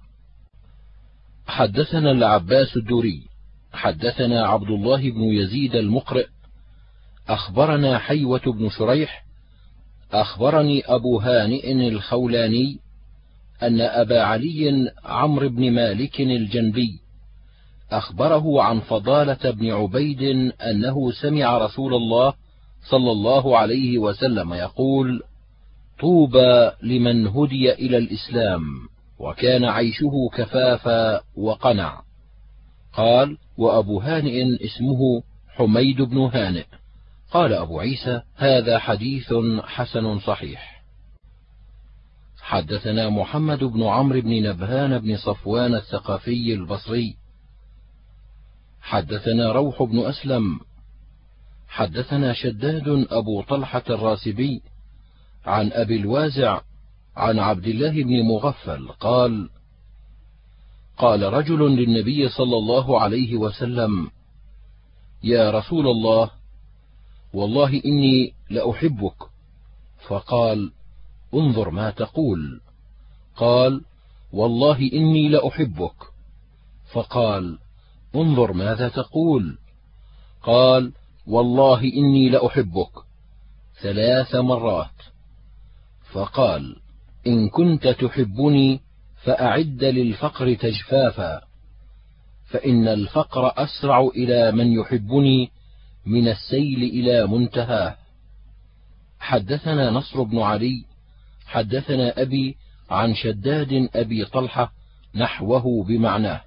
حدثنا العباس الدوري حدثنا عبد الله بن يزيد المقرئ أخبرنا حيوة بن شريح أخبرني أبو هانئ الخولاني أن أبا علي عمرو بن مالك الجنبي أخبره عن فضالة بن عبيد أنه سمع رسول الله صلى الله عليه وسلم يقول: طوبى لمن هدي إلى الإسلام وكان عيشه كفافا وقنع. قال: وأبو هانئ اسمه حميد بن هانئ. قال أبو عيسى: هذا حديث حسن صحيح. حدثنا محمد بن عمرو بن نبهان بن صفوان الثقفي البصري حدثنا روح بن أسلم حدثنا شداد أبو طلحة الراسبي عن أبي الوازع عن عبد الله بن مغفل قال: قال رجل للنبي صلى الله عليه وسلم: يا رسول الله، والله إني لأحبك. فقال: انظر ما تقول. قال: والله إني لأحبك. فقال: انظر ماذا تقول. قال: والله إني لأحبك ثلاث مرات. فقال: إن كنت تحبني فأعد للفقر تجفافا، فإن الفقر أسرع إلى من يحبني من السيل إلى منتهاه. حدثنا نصر بن علي حدثنا أبي عن شداد أبي طلحة نحوه بمعناه.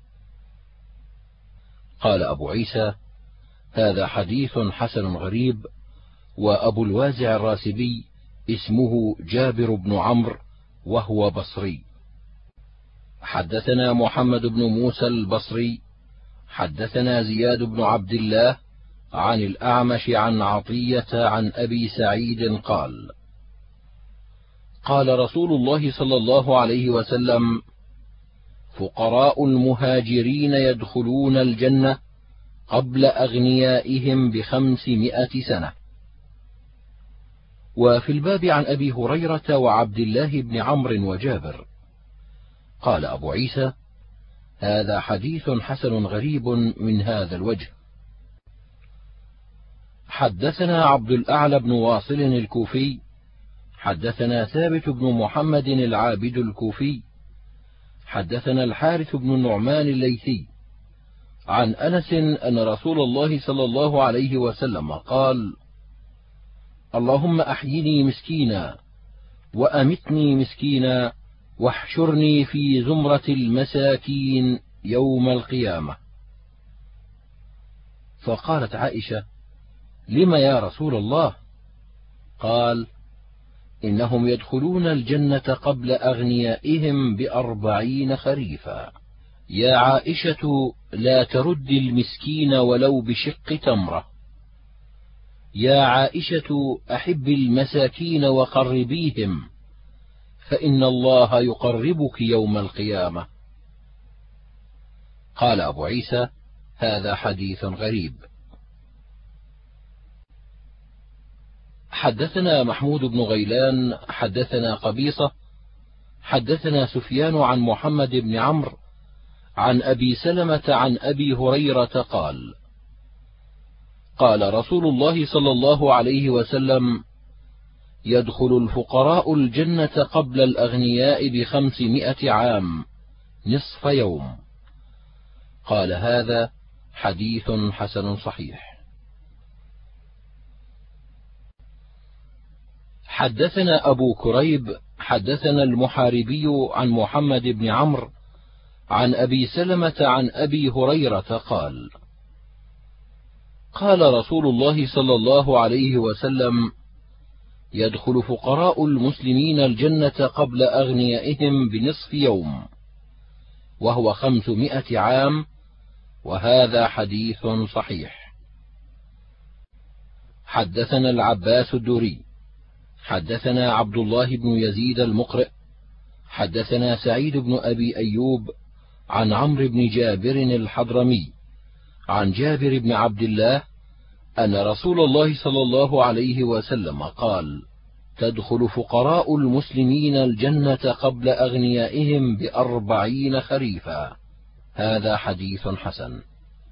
قال أبو عيسى: هذا حديث حسن غريب. وأبو الوازع الراسبي اسمه جابر بن عمرو وهو بصري. حدثنا محمد بن موسى البصري حدثنا زياد بن عبد الله عن الأعمش عن عطية عن أبي سعيد قال: قال رسول الله صلى الله عليه وسلم: فقراء المهاجرين يدخلون الجنة قبل أغنيائهم بخمسمائة سنة. وفي الباب عن أبي هريرة وعبد الله بن عمرو وجابر. قال أبو عيسى: هذا حديث حسن غريب من هذا الوجه. حدثنا عبد الأعلى بن واصل الكوفي حدثنا ثابت بن محمد العابد الكوفي حدثنا الحارث بن النعمان الليثي عن أنس أن رسول الله صلى الله عليه وسلم قال: اللهم أحيني مسكينا وأمتني مسكينا واحشرني في زمرة المساكين يوم القيامة. فقالت عائشة: لم يا رسول الله؟ قال: إنهم يدخلون الجنة قبل أغنيائهم بأربعين خريفا. يا عائشة لا ترد المسكين ولو بشق تمرة. يا عائشة أحب المساكين وقربيهم، فإن الله يقربك يوم القيامة. قال أبو عيسى: هذا حديث غريب. حدثنا محمود بن غيلان حدثنا قبيصة حدثنا سفيان عن محمد بن عمرو عن أبي سلمة عن أبي هريرة قال: قال رسول الله صلى الله عليه وسلم: يدخل الفقراء الجنة قبل الأغنياء بخمسمائة عام نصف يوم. قال: هذا حديث حسن صحيح. حدثنا أبو كريب حدثنا المحاربي عن محمد بن عمرو عن أبي سلمة عن أبي هريرة قال: قال رسول الله صلى الله عليه وسلم: يدخل فقراء المسلمين الجنة قبل أغنيائهم بنصف يوم، وهو خمسمائة عام، وهذا حديث صحيح. حدثنا العباس الدوري حدثنا عبد الله بن يزيد المقرئ حدثنا سعيد بن أبي أيوب عن عمرو بن جابر الحضرمي عن جابر بن عبد الله أن رسول الله صلى الله عليه وسلم قال: تدخل فقراء المسلمين الجنة قبل أغنيائهم بأربعين خريفا. هذا حديث حسن.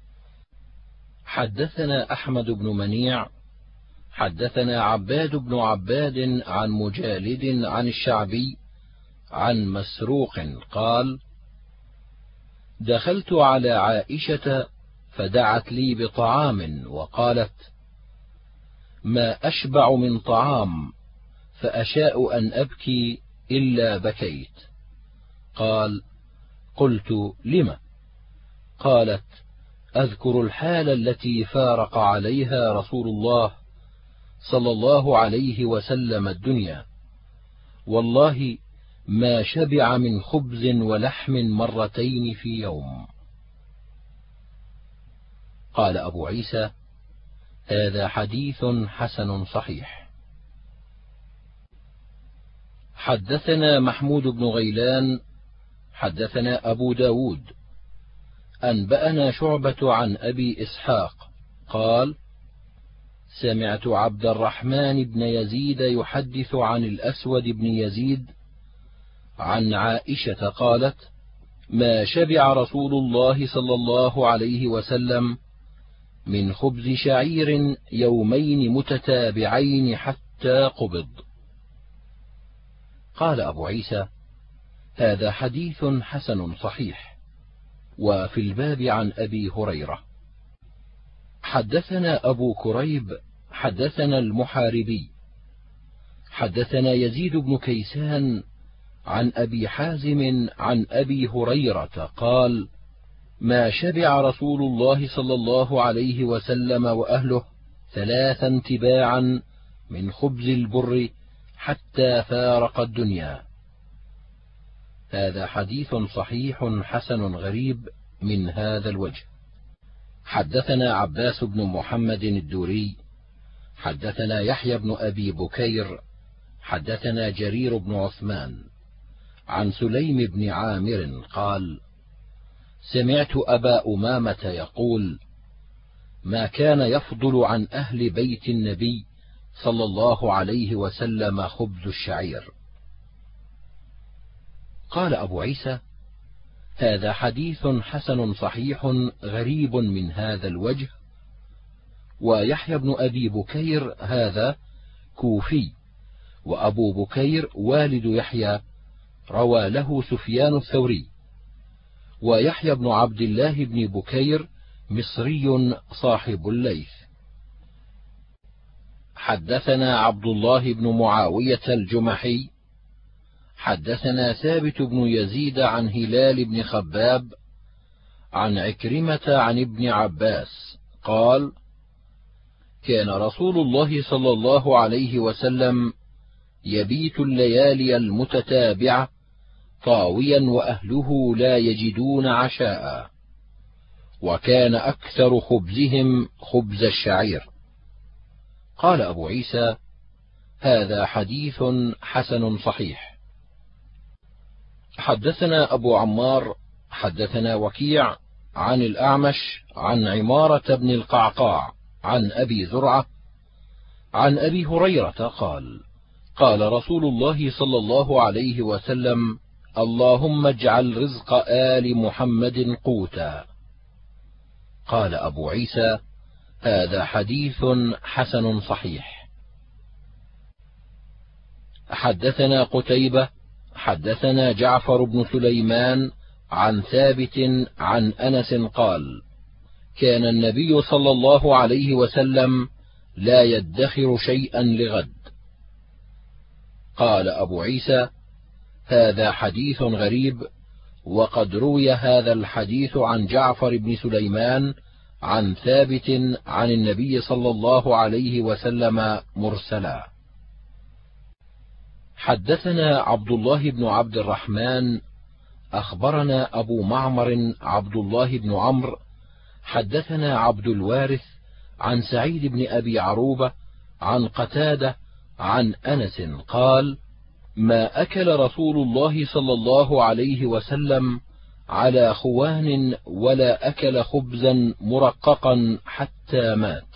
حدثنا أحمد بن منيع حدثنا عباد بن عباد عن مجالد عن الشعبي عن مسروق قال: دخلت على عائشة فدعت لي بطعام وقالت: ما أشبع من طعام، فأشاء أن أبكي إلا بكيت. قال: قلت: لم؟ قالت: أذكر الحال التي فارق عليها رسول الله صلى الله عليه وسلم الدنيا، والله ما شبع من خبز ولحم مرتين في يوم. قال أبو عيسى: هذا حديث حسن صحيح. حدثنا محمود بن غيلان حدثنا أبو داود أنبأنا شعبة عن أبي إسحاق قال: سمعت عبد الرحمن بن يزيد يحدث عن الأسود بن يزيد عن عائشة قالت: ما شبع رسول الله صلى الله عليه وسلم من خبز شعير يومين متتابعين حتى قبض. قال أبو عيسى: هذا حديث حسن صحيح. وفي الباب عن أبي هريرة. حدثنا أبو كريب حدثنا المحاربي حدثنا يزيد بن كيسان عن أبي حازم عن أبي هريرة قال: ما شبع رسول الله صلى الله عليه وسلم وأهله ثلاثا تباعا من خبز البر حتى فارق الدنيا. هذا حديث صحيح حسن غريب من هذا الوجه. حدثنا عباس بن محمد الدوري حدثنا يحيى بن أبي بكير حدثنا جرير بن عثمان عن سليم بن عامر قال: سمعت أبا أمامة يقول: ما كان يفضل عن أهل بيت النبي صلى الله عليه وسلم خبز الشعير. قال أبو عيسى: هذا حديث حسن صحيح غريب من هذا الوجه. ويحيى بن أبي بكير هذا كوفي، وأبو بكير والد يحيى روى له سفيان الثوري، ويحيى بن عبد الله بن بكير مصري صاحب الليث. حدثنا عبد الله بن معاوية الجمحي حدثنا ثابت بن يزيد عن هلال بن خباب عن عكرمة عن ابن عباس قال: كان رسول الله صلى الله عليه وسلم يبيت الليالي المتتابعة طاويا وأهله لا يجدون عشاء، وكان أكثر خبزهم خبز الشعير. قال أبو عيسى: هذا حديث حسن صحيح. حدثنا أبو عمار حدثنا وكيع عن الأعمش عن عمارة بن القعقاع عن أبي زرعة عن أبي هريرة قال: قال رسول الله صلى الله عليه وسلم: اللهم اجعل رزق آل محمد قوتا. قال أبو عيسى: هذا حديث حسن صحيح. حدثنا قتيبة حدثنا جعفر بن سليمان عن ثابت عن أنس قال: كان النبي صلى الله عليه وسلم لا يدخر شيئا لغد. قال أبو عيسى: هذا حديث غريب، وقد روي هذا الحديث عن جعفر بن سليمان عن ثابت عن النبي صلى الله عليه وسلم مرسلا. حدثنا عبد الله بن عبد الرحمن أخبرنا أبو معمر عبد الله بن عمرو حدثنا عبد الوارث عن سعيد بن أبي عروبة عن قتادة عن أنس قال: ما أكل رسول الله صلى الله عليه وسلم على خوان ولا أكل خبزا مرققا حتى مات.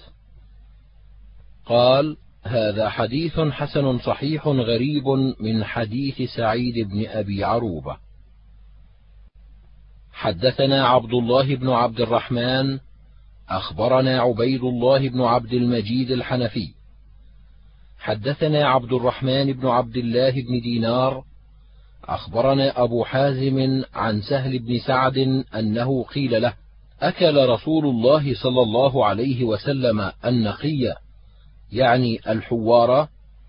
قال: هذا حديث حسن صحيح غريب من حديث سعيد بن أبي عروبة. حدثنا عبد الله بن عبد الرحمن أخبرنا عبيد الله بن عبد المجيد الحنفي حدثنا عبد الرحمن بن عبد الله بن دينار أخبرنا أبو حازم عن سهل بن سعد أنه قيل له: أكل رسول الله صلى الله عليه وسلم النقي، يعني الحوار؟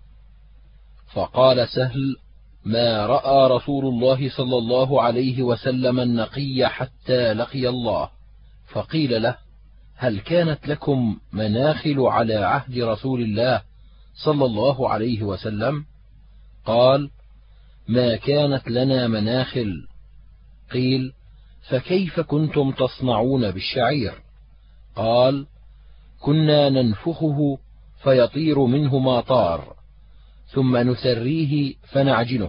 فقال سهل: ما رأى رسول الله صلى الله عليه وسلم النقي حتى لقي الله. فقيل له: هل كانت لكم مناخل على عهد رسول الله صلى الله عليه وسلم؟ قال: ما كانت لنا مناخل. قيل: فكيف كنتم تصنعون بالشعير؟ قال: كنا ننفخه فيطير منه ما طار، ثم نسريه فنعجنه.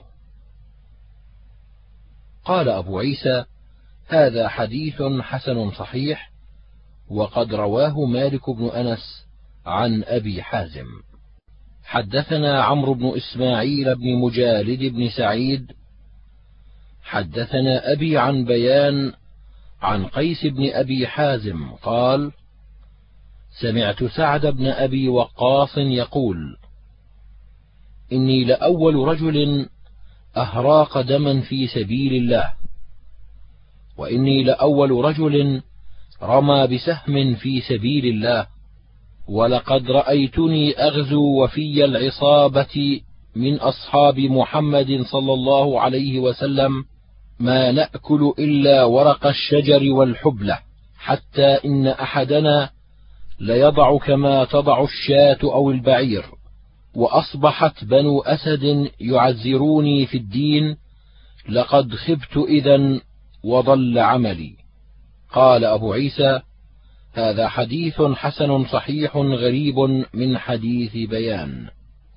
قال أبو عيسى: هذا حديث حسن صحيح، وقد رواه مالك بن أنس عن أبي حازم. حدثنا عمرو بن إسماعيل بن مجالد بن سعيد حدثنا أبي عن بيان عن قيس بن أبي حازم قال: سمعت سعد بن أبي وقاص يقول: إني لأول رجل أهراق دما في سبيل الله، وإني لأول رجل رمى بسهم في سبيل الله، ولقد رأيتني أغزو وفي العصابة من أصحاب محمد صلى الله عليه وسلم ما نأكل إلا ورق الشجر والحبلة، حتى إن أحدنا ليضع كما تضع الشاة أو البعير، وأصبحت بنو أسد يعزروني في الدين، لقد خبت إذن وضل عملي. قال أبو عيسى: هذا حديث حسن صحيح غريب من حديث بيان.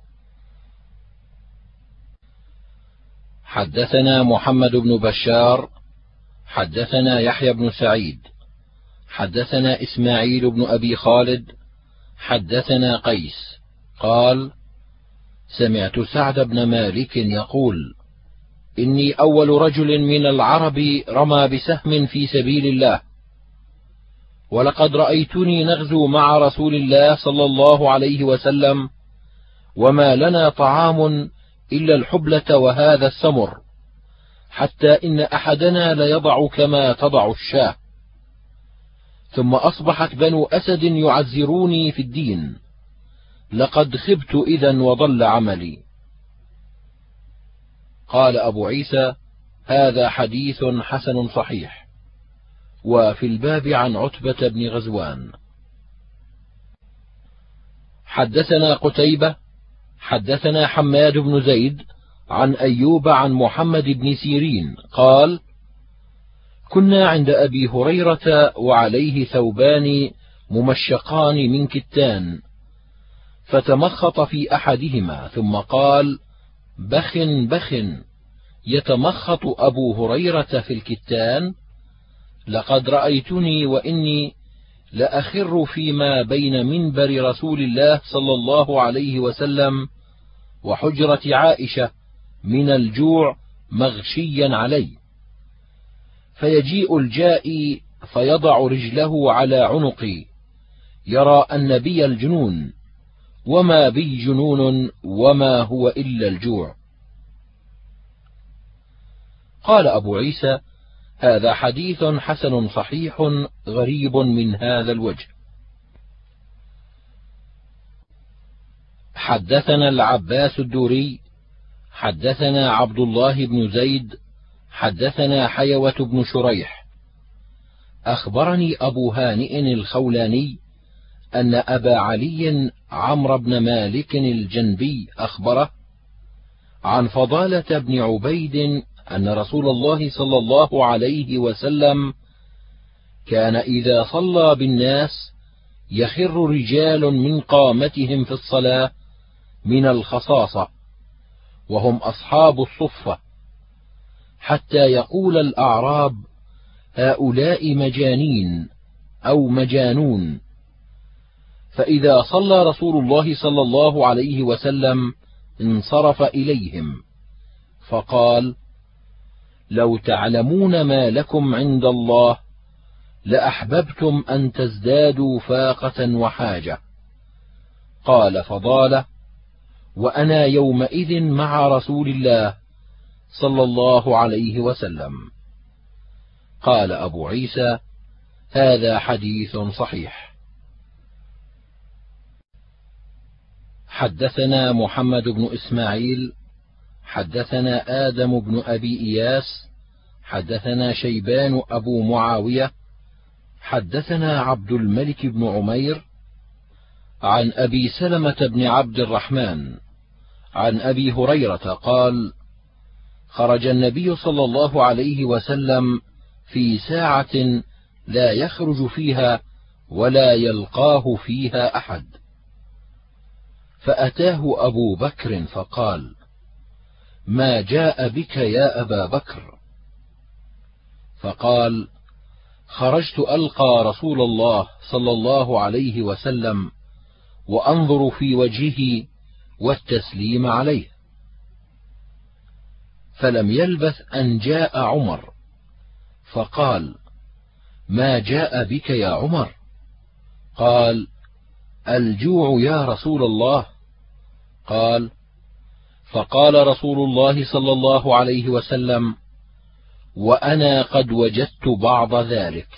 حدثنا محمد بن بشار حدثنا يحيى بن سعيد حدثنا إسماعيل بن أبي خالد حدثنا قيس قال: سمعت سعد بن مالك يقول: إني أول رجل من العرب رمى بسهم في سبيل الله، ولقد رأيتني نغزو مع رسول الله صلى الله عليه وسلم، وما لنا طعام إلا الحبلة وهذا السمر، حتى إن أحدنا ليضع كما تضع الشاة، ثم أصبحت بنو أسد يعزروني في الدين، لقد خبت إذن وضل عملي. قال أبو عيسى: هذا حديث حسن صحيح. وفي الباب عن عتبة بن غزوان. حدثنا قتيبة حدثنا حماد بن زيد عن أيوب عن محمد بن سيرين قال: كنا عند أبي هريرة وعليه ثوبان ممشقان من كتان، فتمخط في أحدهما ثم قال: بخ بخ، يتمخط أبو هريرة في الكتان: لقد رأيتني وإني لأخر فيما بين منبر رسول الله صلى الله عليه وسلم وحجرة عائشة من الجوع مغشيا علي، فيجيء الجائي فيضع رجله على عنقي يرى أن بي الجنون، وما بي جنون وما هو إلا الجوع. قال أبو عيسى: هذا حديث حسن صحيح غريب من هذا الوجه. حدثنا العباس الدوري حدثنا عبد الله بن زيد حدثنا حيوة بن شريح أخبرني أبو هانئ الخولاني أن أبا علي عمرو بن مالك الجنبي أخبره عن فضالة بن عبيد أن رسول الله صلى الله عليه وسلم كان إذا صلى بالناس يخر رجال من قامتهم في الصلاة من الخصاصة وهم أصحاب الصفة، حتى يقول الأعراب: هؤلاء مجانين أو مجانون. فإذا صلى رسول الله صلى الله عليه وسلم انصرف إليهم فقال: لو تعلمون ما لكم عند الله لأحببتم أن تزدادوا فاقة وحاجة. قال فضالة: وأنا يومئذ مع رسول الله صلى الله عليه وسلم. قال أبو عيسى: هذا حديث صحيح. حدثنا محمد بن إسماعيل حدثنا آدم بن أبي إياس حدثنا شيبان أبو معاوية حدثنا عبد الملك بن عمير عن أبي سلمة بن عبد الرحمن عن أبي هريرة قال: خرج النبي صلى الله عليه وسلم في ساعة لا يخرج فيها ولا يلقاه فيها أحد، فأتاه أبو بكر فقال: ما جاء بك يا أبا بكر؟ فقال: خرجت ألقى رسول الله صلى الله عليه وسلم وأنظر في وجهه والتسليم عليه. فلم يلبث أن جاء عمر فقال: ما جاء بك يا عمر؟ قال: الجوع يا رسول الله. قال: فقال رسول الله صلى الله عليه وسلم: وأنا قد وجدت بعض ذلك.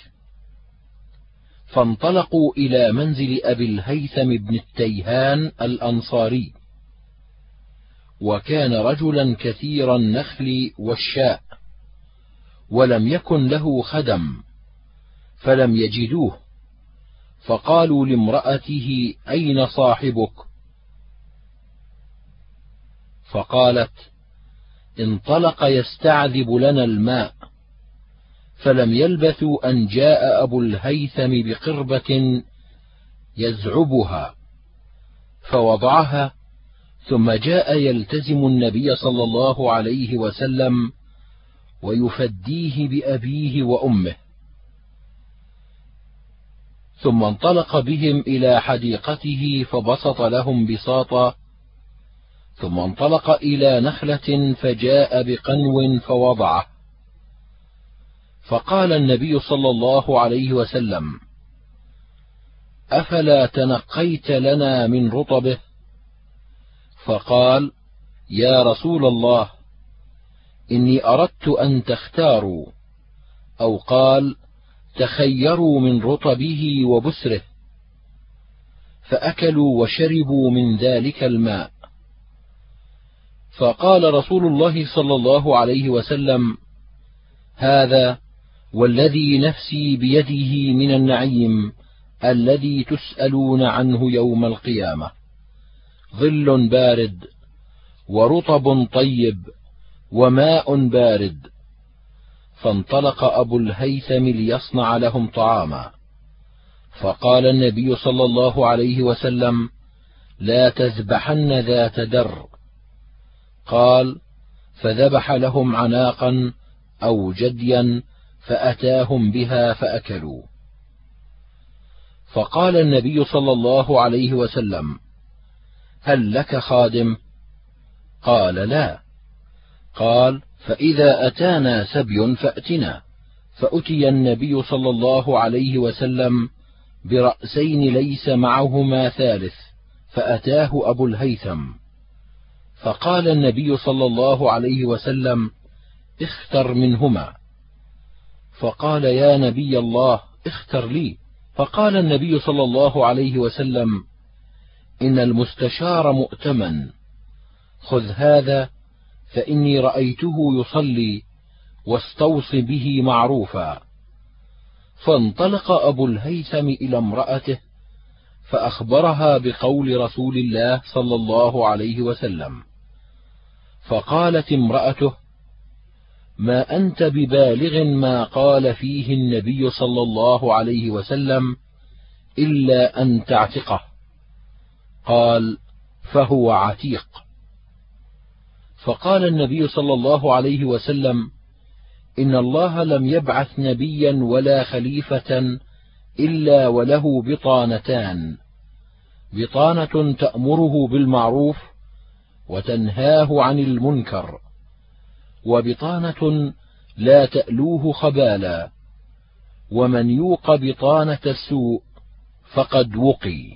فانطلقوا إلى منزل أبي الهيثم بن التيهان الأنصاري، وكان رجلا كثير النخل والشاء، ولم يكن له خدم، فلم يجدوه، فقالوا لامرأته: أين صاحبك؟ فقالت: انطلق يستعذب لنا الماء. فلم يلبثوا أن جاء أبو الهيثم بقربة يزعبها فوضعها، ثم جاء يلتزم النبي صلى الله عليه وسلم ويفديه بأبيه وأمه، ثم انطلق بهم إلى حديقته فبسط لهم بساطا، ثم انطلق إلى نخلة فجاء بقنو فوضعه، فقال النبي صلى الله عليه وسلم: أفلا تنقيت لنا من رطبه؟ فقال: يا رسول الله، إني أردت أن تختاروا، أو قال: تخيروا من رطبه وبسره. فأكلوا وشربوا من ذلك الماء. فقال رسول الله صلى الله عليه وسلم: هذا والذي نفسي بيده من النعيم الذي تسألون عنه يوم القيامة، ظل بارد ورطب طيب وماء بارد. فانطلق أبو الهيثم ليصنع لهم طعاما، فقال النبي صلى الله عليه وسلم: لا تذبحن ذات در. قال: فذبح لهم عناقا أو جديا فأتاهم بها فأكلوا. فقال النبي صلى الله عليه وسلم: هل لك خادم؟ قال: لا. قال: فإذا أتانا سبي فأتنا. فأتي النبي صلى الله عليه وسلم برأسين ليس معهما ثالث، فأتاه أبو الهيثم، فقال النبي صلى الله عليه وسلم: اختر منهما. فقال: يا نبي الله، اختر لي. فقال النبي صلى الله عليه وسلم: إن المستشار مؤتمن، خذ هذا فإني رأيته يصلي، واستوص به معروفا. فانطلق أبو الهيثم إلى امرأته فأخبرها بقول رسول الله صلى الله عليه وسلم، فقالت امرأته: ما أنت ببالغ ما قال فيه النبي صلى الله عليه وسلم إلا أن تعتقه. قال: فهو عتيق. فقال النبي صلى الله عليه وسلم: إن الله لم يبعث نبيا ولا خليفة إلا وله بطانتان، بطانة تأمره بالمعروف وتنهاه عن المنكر، وبطانة لا تألوه خبالا، ومن يوق بطانة السوء فقد وقي.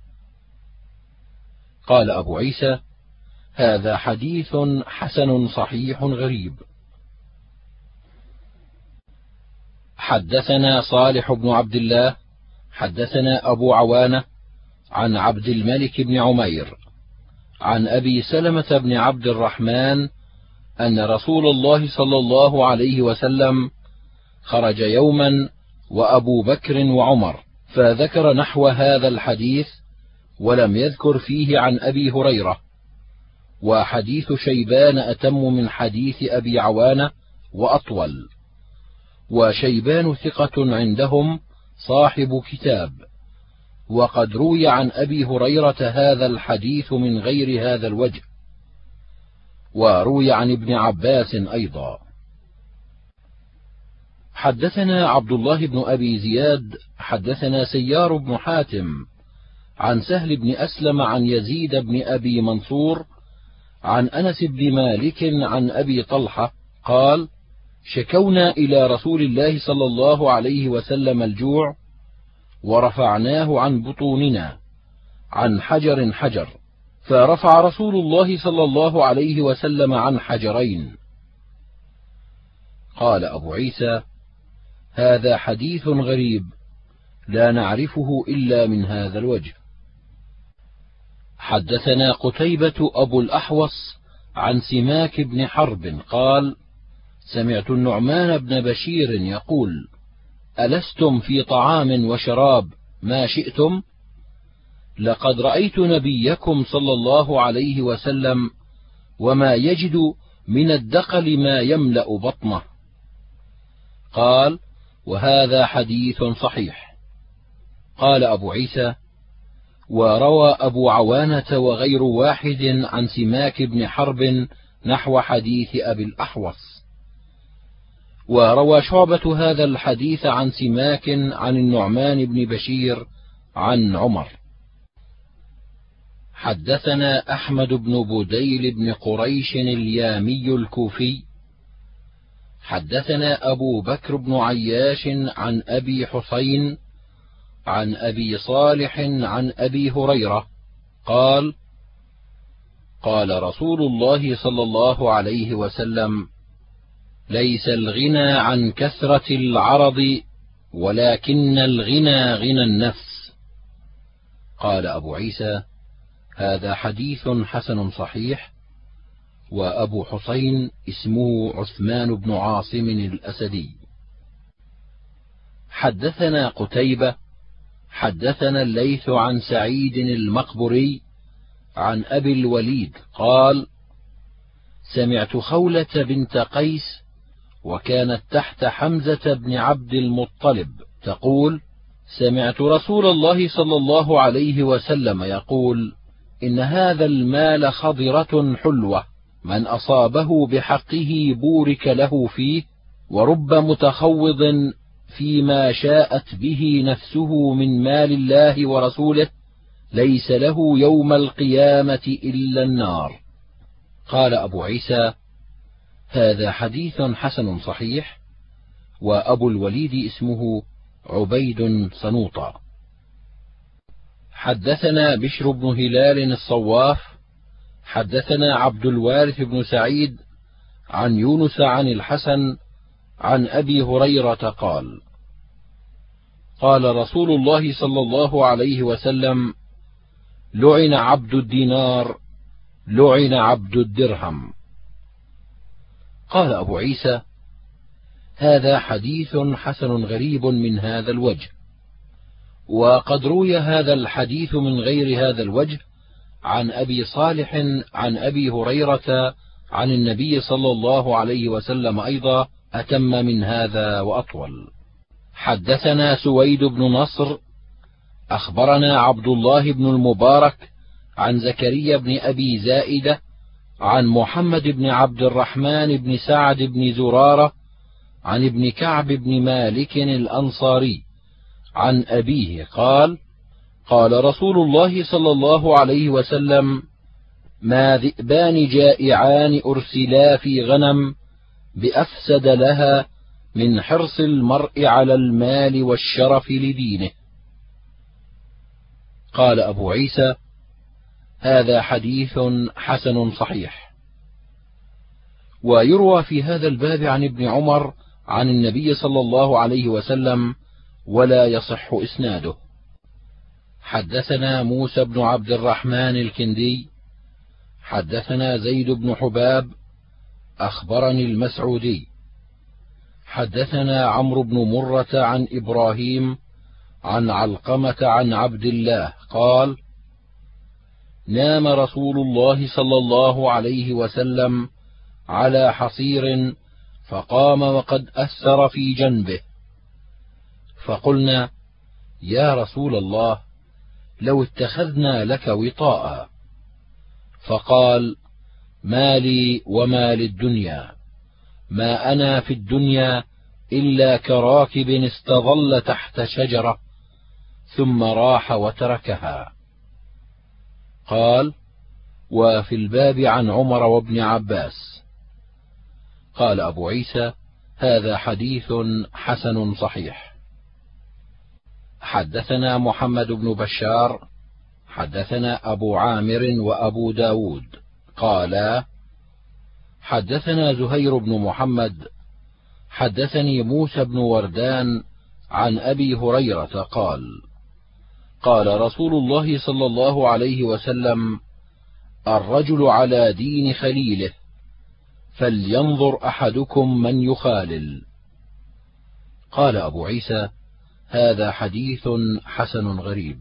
قال أبو عيسى: هذا حديث حسن صحيح غريب. حدثنا صالح بن عبد الله حدثنا أبو عوانة عن عبد الملك بن عمير عن أبي سلمة بن عبد الرحمن أن رسول الله صلى الله عليه وسلم خرج يوما وأبو بكر وعمر، فذكر نحو هذا الحديث ولم يذكر فيه عن أبي هريرة. وحديث شيبان أتم من حديث أبي عوانة وأطول، وشيبان ثقة عندهم صاحب كتاب، وقد روي عن أبي هريرة هذا الحديث من غير هذا الوجه، وروي عن ابن عباس أيضا. حدثنا عبد الله بن أبي زياد حدثنا سيار بن حاتم عن سهل بن أسلم عن يزيد بن أبي منصور عن أنس بن مالك عن أبي طلحة قال: شكونا إلى رسول الله صلى الله عليه وسلم الجوع، ورفعناه عن بطوننا عن حجر حجر، فرفع رسول الله صلى الله عليه وسلم عن حجرين. قال أبو عيسى: هذا حديث غريب لا نعرفه إلا من هذا الوجه. حدثنا قتيبة أبو الأحوص عن سماك بن حرب قال: سمعت النعمان بن بشير يقول: ألستم في طعام وشراب ما شئتم؟ لقد رأيت نبيكم صلى الله عليه وسلم وما يجد من الدقل ما يملأ بطنه. قال: وهذا حديث صحيح. قال أبو عيسى: وروى أبو عوانة وغير واحد عن سماك بن حرب نحو حديث أبي الأحوص. وروى شعبة هذا الحديث عن سماك عن النعمان بن بشير عن عمر. حدثنا أحمد بن بديل بن قريش اليامي الكوفي حدثنا أبو بكر بن عياش عن أبي حسين عن أبي صالح عن أبي هريرة قال: قال رسول الله صلى الله عليه وسلم: ليس الغنى عن كثرة العرض ولكن الغنى غنى النفس. قال أبو عيسى: هذا حديث حسن صحيح. وأبو حسين اسمه عثمان بن عاصم الأسدي. حدثنا قتيبة حدثنا الليث عن سعيد المقبري عن أبي الوليد قال: سمعت خولة بنت قيس وكانت تحت حمزة بن عبد المطلب تقول: سمعت رسول الله صلى الله عليه وسلم يقول: إن هذا المال خضرة حلوة من أصابه بحقه بورك له فيه، ورب متخوض فيما شاءت به نفسه من مال الله ورسوله ليس له يوم القيامة إلا النار. قال أبو عيسى: هذا حديث حسن صحيح. وأبو الوليد اسمه عبيد صنوطة. حدثنا بشر بن هلال الصواف حدثنا عبد الوارث بن سعيد عن يونس عن الحسن عن أبي هريرة قال: قال رسول الله صلى الله عليه وسلم: لعن عبد الدينار، لعن عبد الدرهم. قال أبو عيسى: هذا حديث حسن غريب من هذا الوجه. وقد روي هذا الحديث من غير هذا الوجه عن أبي صالح عن أبي هريرة عن النبي صلى الله عليه وسلم أيضا أتم من هذا وأطول. حدثنا سويد بن نصر أخبرنا عبد الله بن المبارك عن زكريا بن أبي زائدة عن محمد بن عبد الرحمن بن سعد بن زرارة عن ابن كعب بن مالك الأنصاري عن أبيه قال: قال رسول الله صلى الله عليه وسلم: ما ذئبان جائعان أرسلا في غنم بأفسد لها من حرص المرء على المال والشرف لدينه. قال أبو عيسى: هذا حديث حسن صحيح. ويروى في هذا الباب عن ابن عمر عن النبي صلى الله عليه وسلم ولا يصح إسناده. حدثنا موسى بن عبد الرحمن الكندي حدثنا زيد بن حباب أخبرني المسعودي حدثنا عمرو بن مرة عن إبراهيم عن علقمة عن عبد الله قال: نام رسول الله صلى الله عليه وسلم على حصير فقام وقد أثر في جنبه، فقلنا: يا رسول الله، لو اتخذنا لك وطاء. فقال: ما لي وما للدنيا، ما أنا في الدنيا إلا كراكب استظل تحت شجرة ثم راح وتركها. قال: وفي الباب عن عمر وابن عباس. قال أبو عيسى: هذا حديث حسن صحيح. حدثنا محمد بن بشار حدثنا أبو عامر وأبو داود قالا: حدثنا زهير بن محمد حدثني موسى بن وردان عن أبي هريرة قال: قال رسول الله صلى الله عليه وسلم: الرجل على دين خليله، فلينظر أحدكم من يخالل. قال أبو عيسى: هذا حديث حسن غريب.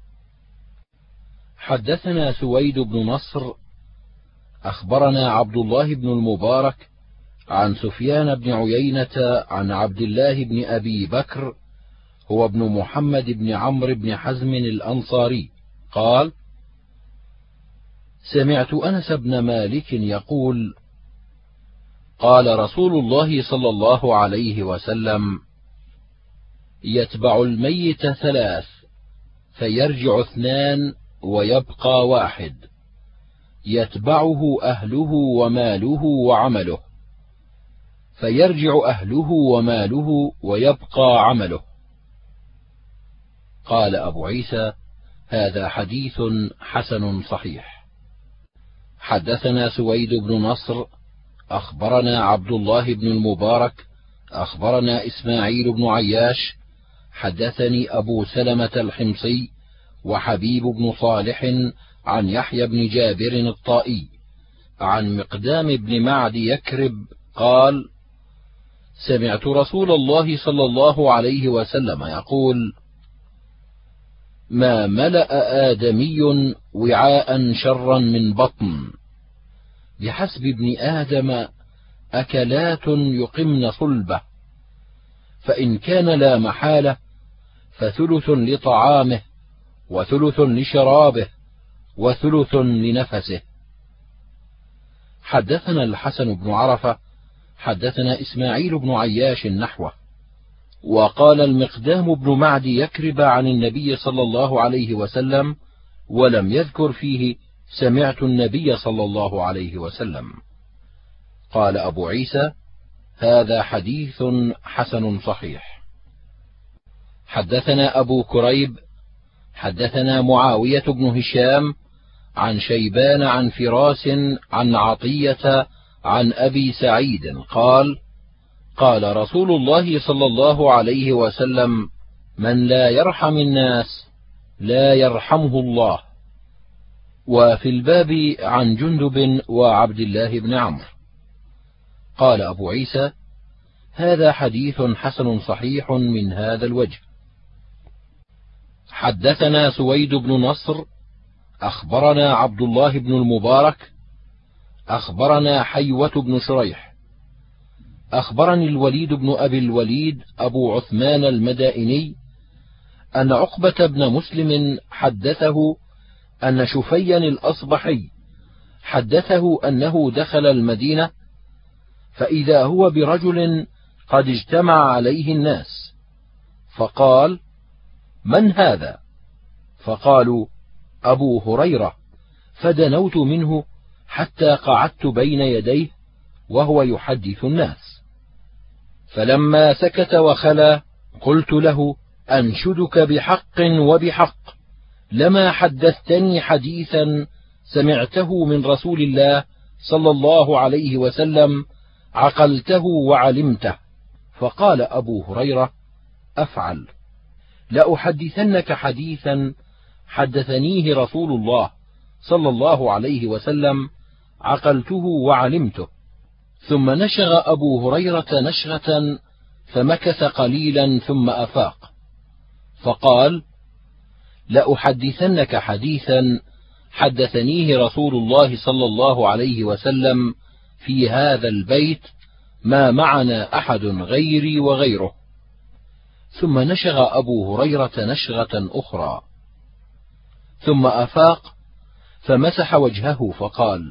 حدثنا سويد بن نصر أخبرنا عبد الله بن المبارك عن سفيان بن عيينة عن عبد الله بن أبي بكر هو ابن محمد بن عمرو بن حزم الأنصاري قال: سمعت أنس بن مالك يقول: قال رسول الله صلى الله عليه وسلم: يتبع الميت ثلاث، فيرجع اثنان ويبقى واحد، يتبعه أهله وماله وعمله، فيرجع أهله وماله ويبقى عمله. قال أبو عيسى: هذا حديث حسن صحيح. حدثنا سويد بن نصر أخبرنا عبد الله بن المبارك أخبرنا إسماعيل بن عياش حدثني أبو سلمة الحمصي وحبيب بن صالح عن يحيى بن جابر الطائي عن مقدام بن معد يكرب قال: سمعت رسول الله صلى الله عليه وسلم يقول: ما ملأ آدمي وعاء شرا من بطن، بحسب ابن آدم أكلات يقمن صلبه، فإن كان لا محالة فثلث لطعامه وثلث لشرابه وثلث لنفسه. حدثنا الحسن بن عرفة حدثنا إسماعيل بن عياش نحوه. وقال المقدام بن معد يكرب عن النبي صلى الله عليه وسلم، ولم يذكر فيه سمعت النبي صلى الله عليه وسلم. قال أبو عيسى: هذا حديث حسن صحيح. حدثنا أبو كريب حدثنا معاوية بن هشام عن شيبان عن فراس عن عطية عن أبي سعيد قال: قال رسول الله صلى الله عليه وسلم: من لا يرحم الناس لا يرحمه الله. وفي الباب عن جندب وعبد الله بن عمرو. قال أبو عيسى: هذا حديث حسن صحيح من هذا الوجه. حدثنا سويد بن نصر أخبرنا عبد الله بن المبارك أخبرنا حيوة بن شريح أخبرني الوليد بن أبي الوليد أبو عثمان المدائني أن عقبة بن مسلم حدثه أن شفيا الأصبحي حدثه أنه دخل المدينة فإذا هو برجل قد اجتمع عليه الناس، فقال: من هذا؟ فقالوا: أبو هريرة. فدنوت منه حتى قعدت بين يديه وهو يحدث الناس، فلما سكت وخلا قلت له: أنشدك بحق وبحق لما حدثتني حديثا سمعته من رسول الله صلى الله عليه وسلم عقلته وعلمته. فقال أبو هريرة: أفعل. لأحدثنك حديثا حدثنيه رسول الله صلى الله عليه وسلم عقلته وعلمته. ثم نشغ أبو هريرة نشغة فمكث قليلا ثم أفاق، فقال: لأحدثنك حديثا حدثنيه رسول الله صلى الله عليه وسلم في هذا البيت ما معنا أحد غيري وغيره. ثم نشغ أبو هريرة نشغة أخرى ثم أفاق فمسح وجهه فقال: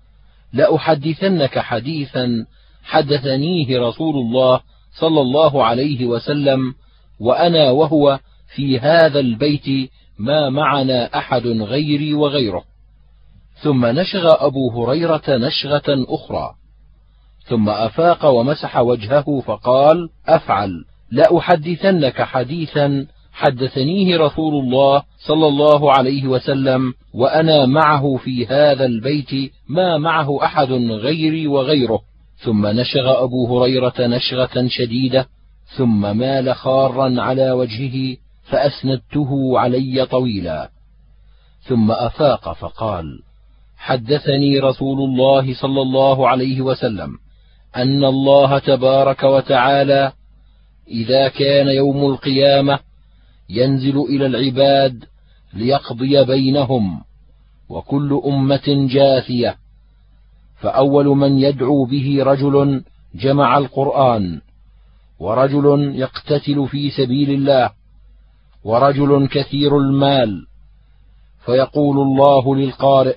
لأحدثنك حديثا حدثنيه رسول الله صلى الله عليه وسلم وأنا وهو في هذا البيت ما معنا أحد غيري وغيره. ثم نشغ أبو هريرة نشغة أخرى ثم أفاق ومسح وجهه فقال: أفعل. لأحدثنك حديثا حدثنيه رسول الله صلى الله عليه وسلم وأنا معه في هذا البيت ما معه أحد غيري وغيره. ثم نشغ أبو هريرة نشغة شديدة ثم مال خارا على وجهه فأسندته علي طويلا. ثم أفاق فقال: حدثني رسول الله صلى الله عليه وسلم أن الله تبارك وتعالى إذا كان يوم القيامة ينزل إلى العباد ليقضي بينهم وكل أمة جاثية، فأول من يدعو به رجل جمع القرآن، ورجل يقتتل في سبيل الله، ورجل كثير المال، فيقول الله للقارئ: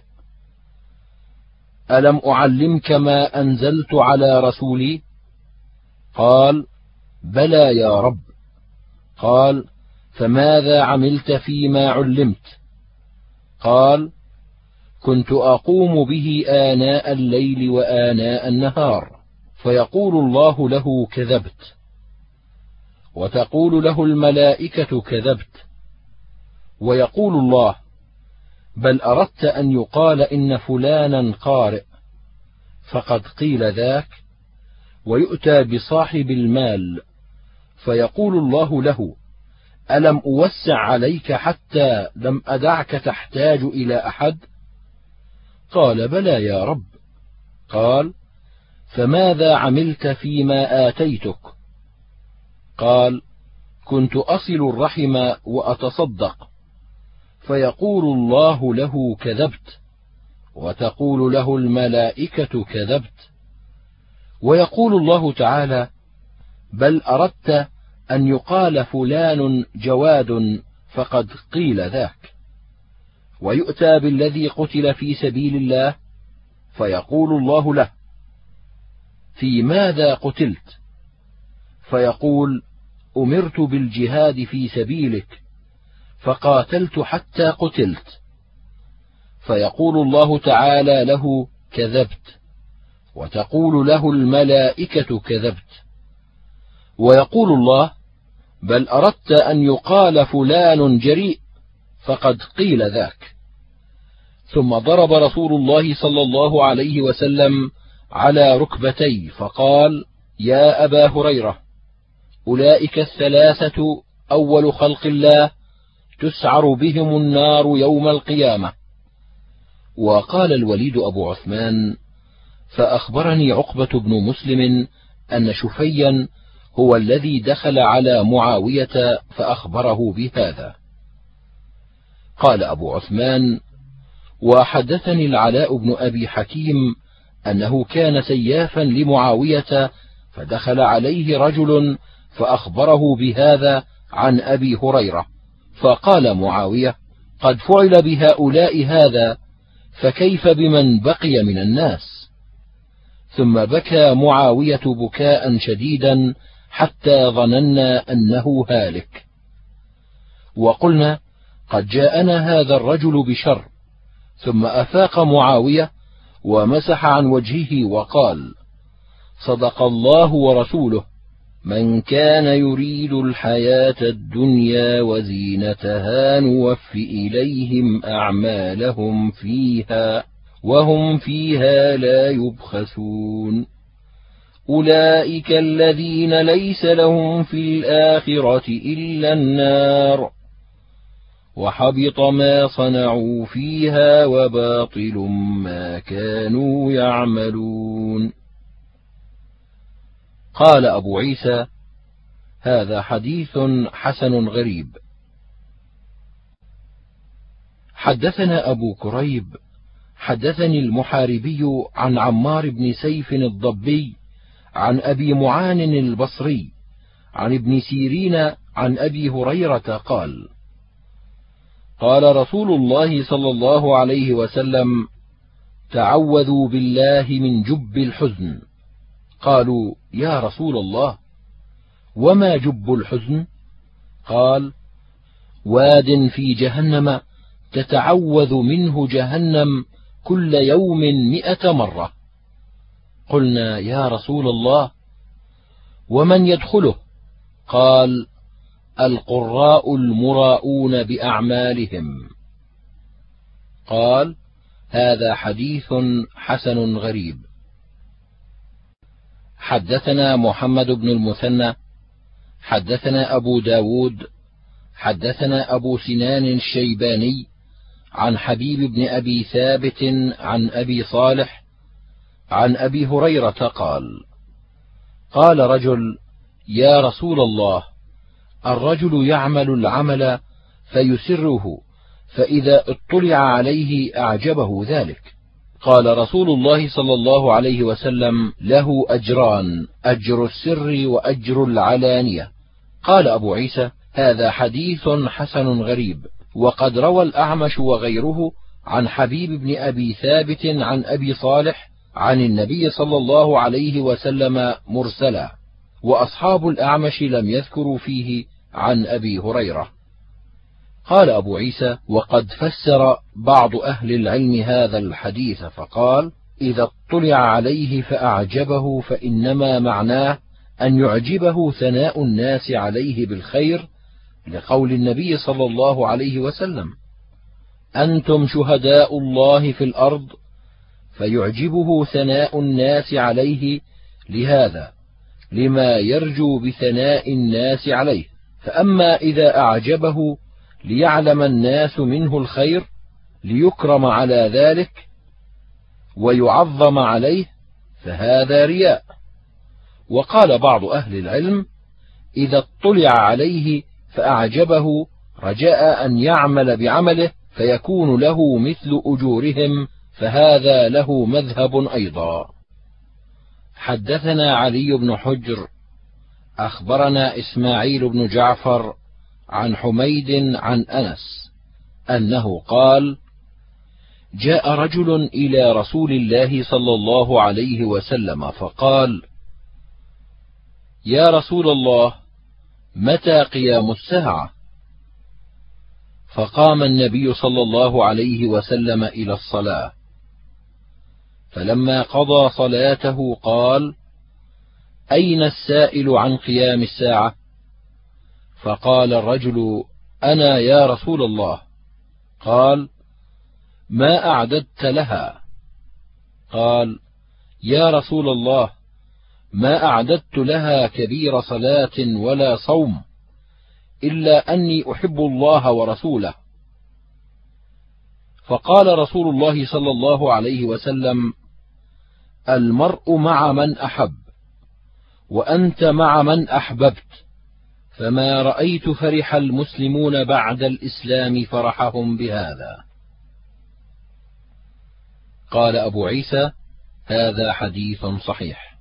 ألم أعلمك ما أنزلت على رسولي؟ قال: بلى يا رب. قال: فماذا عملت فيما علمت؟ قال: كنت أقوم به آناء الليل وآناء النهار. فيقول الله له: كذبت. وتقول له الملائكة: كذبت. ويقول الله: بل أردت أن يقال إن فلانا قارئ، فقد قيل ذاك. ويؤتى بصاحب المال فيقول الله له: ألم أوسع عليك حتى لم أدعك تحتاج إلى أحد؟ قال: بلى يا رب. قال: فماذا عملت فيما آتيتك؟ قال: كنت أصل الرحم وأتصدق. فيقول الله له: كذبت. وتقول له الملائكة: كذبت. ويقول الله تعالى: بل أردت أن يقال فلان جواد، فقد قيل ذاك. ويؤتى بالذي قتل في سبيل الله فيقول الله له: في ماذا قتلت؟ فيقول: أمرت بالجهاد في سبيلك فقاتلت حتى قتلت. فيقول الله تعالى له: كذبت. وتقول له الملائكة: كذبت. ويقول الله: بل أردت أن يقال فلان جريء فقد قيل ذاك. ثم ضرب رسول الله صلى الله عليه وسلم على ركبتيه فقال: يا أبا هريرة، أولئك الثلاثة أول خلق الله تسعر بهم النار يوم القيامة. وقال الوليد أبو عثمان: فأخبرني عقبة بن مسلم أن شفيا هو الذي دخل على معاوية فأخبره بهذا. قال أبو عثمان: وحدثني العلاء بن أبي حكيم أنه كان سيافا لمعاوية فدخل عليه رجل فأخبره بهذا عن أبي هريرة، فقال معاوية: قد فعل بهؤلاء هذا، فكيف بمن بقي من الناس؟ ثم بكى معاوية بكاء شديدا حتى ظننا أنه هالك. وقلنا: قد جاءنا هذا الرجل بشر. ثم أفاق معاوية ومسح عن وجهه وقال: صدق الله ورسوله، من كان يريد الحياة الدنيا وزينتها نوف إليهم أعمالهم فيها وهم فيها لا يبخسون. أولئك الذين ليس لهم في الآخرة إلا النار، وحبط ما صنعوا فيها وباطل ما كانوا يعملون. قال أبو عيسى: هذا حديث حسن غريب. حدثنا أبو كريب حدثني المحاربي عن عمار بن سيف الضبي عن أبي معان البصري عن ابن سيرين عن أبي هريرة قال: قال رسول الله صلى الله عليه وسلم: تعوذوا بالله من جب الحزن. قالوا: يا رسول الله، وما جب الحزن؟ قال: واد في جهنم تتعوذ منه جهنم كل يوم مئة مرة. قلنا: يا رسول الله، ومن يدخله؟ قال: القراء المراءون بأعمالهم. قال: هذا حديث حسن غريب. حدثنا محمد بن المثنى حدثنا أبو داود حدثنا أبو سنان الشيباني عن حبيب بن أبي ثابت عن أبي صالح عن أبي هريرة قال: قال رجل: يا رسول الله، الرجل يعمل العمل فيسره، فإذا اطلع عليه أعجبه ذلك. قال رسول الله صلى الله عليه وسلم: له أجران، أجر السر وأجر العلانية. قال أبو عيسى: هذا حديث حسن غريب. وقد روى الأعمش وغيره عن حبيب بن أبي ثابت عن أبي صالح عن النبي صلى الله عليه وسلم مرسلا، وأصحاب الأعمش لم يذكروا فيه عن أبي هريرة. قال أبو عيسى: وقد فسر بعض أهل العلم هذا الحديث فقال: إذا اطلع عليه فأعجبه فإنما معناه أن يعجبه ثناء الناس عليه بالخير، لقول النبي صلى الله عليه وسلم: أنتم شهداء الله في الأرض، فيعجبه ثناء الناس عليه لهذا، لما يرجو بثناء الناس عليه. فأما إذا أعجبه ليعلم الناس منه الخير ليكرم على ذلك ويعظم عليه، فهذا رياء. وقال بعض أهل العلم: إذا اطلع عليه فأعجبه رجاء أن يعمل بعمله فيكون له مثل أجورهم، فهذا له مذهب أيضا. حدثنا علي بن حجر أخبرنا إسماعيل بن جعفر عن حميد عن أنس أنه قال: جاء رجل إلى رسول الله صلى الله عليه وسلم فقال: يا رسول الله، متى قيام الساعة؟ فقام النبي صلى الله عليه وسلم إلى الصلاة، فلما قضى صلاته قال: أين السائل عن قيام الساعة؟ فقال الرجل: أنا يا رسول الله. قال: ما أعددت لها؟ قال: يا رسول الله، ما أعددت لها كبير صلاة ولا صوم، إلا أني أحب الله ورسوله. فقال رسول الله صلى الله عليه وسلم: المرء مع من أحب، وأنت مع من أحببت، فما رأيت فرح المسلمون بعد الإسلام فرحهم بهذا. قال أبو عيسى: هذا حديث صحيح.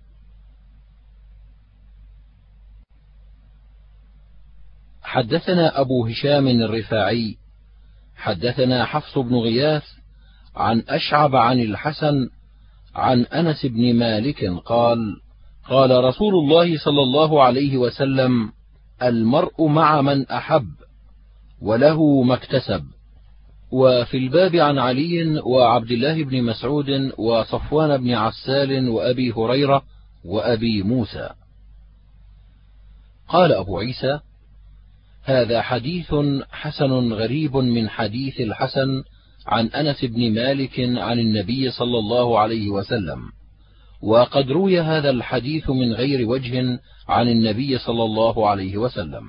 حدثنا أبو هشام الرفاعي حدثنا حفص بن غياث عن أشعب عن الحسن عن أنس بن مالك قال: قال رسول الله صلى الله عليه وسلم: المرء مع من أحب، وله ما اكتسب. وفي الباب عن علي وعبد الله بن مسعود وصفوان بن عسال وأبي هريرة وأبي موسى. قال أبو عيسى: هذا حديث حسن غريب من حديث الحسن عن أنس بن مالك عن النبي صلى الله عليه وسلم، وقد روي هذا الحديث من غير وجه عن النبي صلى الله عليه وسلم.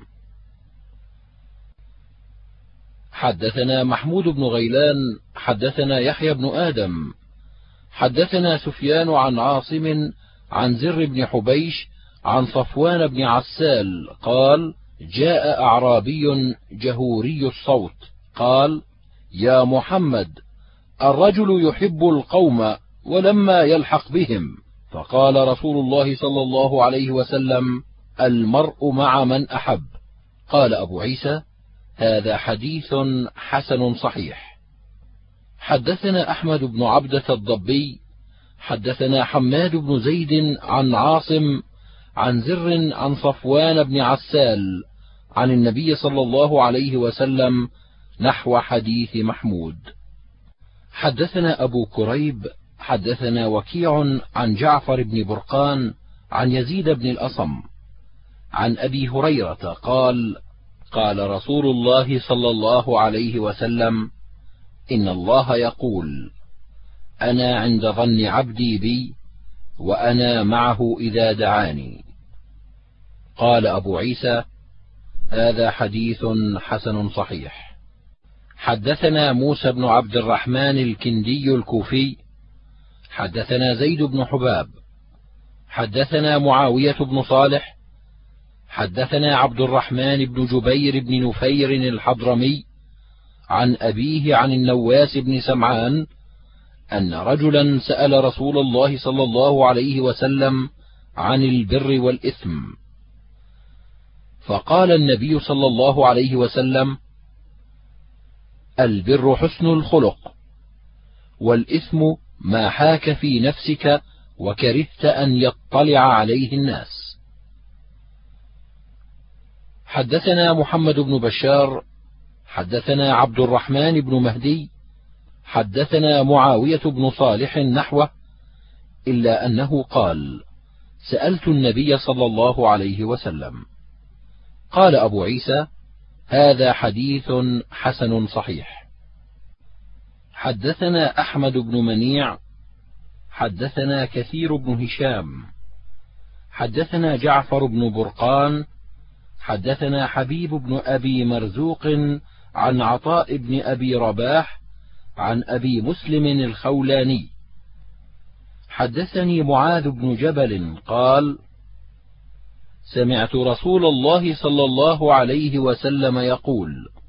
حدثنا محمود بن غيلان حدثنا يحيى بن آدم حدثنا سفيان عن عاصم عن زر بن حبيش عن صفوان بن عسال قال: جاء أعرابي جهوري الصوت قال: يا محمد، الرجل يحب القوم ولما يلحق بهم. فقال رسول الله صلى الله عليه وسلم: المرء مع من أحب. قال أبو عيسى: هذا حديث حسن صحيح. حدثنا أحمد بن عبدة الضبي حدثنا حماد بن زيد عن عاصم عن زر عن صفوان بن عسال عن النبي صلى الله عليه وسلم نحو حديث محمود. حدثنا أبو كريب حدثنا وكيع عن جعفر بن برقان عن يزيد بن الأصم عن أبي هريرة قال: قال رسول الله صلى الله عليه وسلم: إن الله يقول: أنا عند ظن عبدي بي، وأنا معه إذا دعاني. قال أبو عيسى: هذا حديث حسن صحيح. حدثنا موسى بن عبد الرحمن الكندي الكوفي حدثنا زيد بن حباب حدثنا معاوية بن صالح حدثنا عبد الرحمن بن جبير بن نفير الحضرمي عن أبيه عن النواس بن سمعان أن رجلا سأل رسول الله صلى الله عليه وسلم عن البر والإثم، فقال النبي صلى الله عليه وسلم: البر حسن الخلق، والإثم ما حاك في نفسك وكرهت أن يطلع عليه الناس. حدثنا محمد بن بشار حدثنا عبد الرحمن بن مهدي حدثنا معاوية بن صالح نحوه، إلا أنه قال: سألت النبي صلى الله عليه وسلم. قال أبو عيسى: هذا حديث حسن صحيح. حدثنا أحمد بن منيع حدثنا كثير بن هشام حدثنا جعفر بن برقان حدثنا حبيب بن أبي مرزوق عن عطاء بن أبي رباح عن أبي مسلم الخولاني حدثني معاذ بن جبل قال: سمعت رسول الله صلى الله عليه وسلم يقول: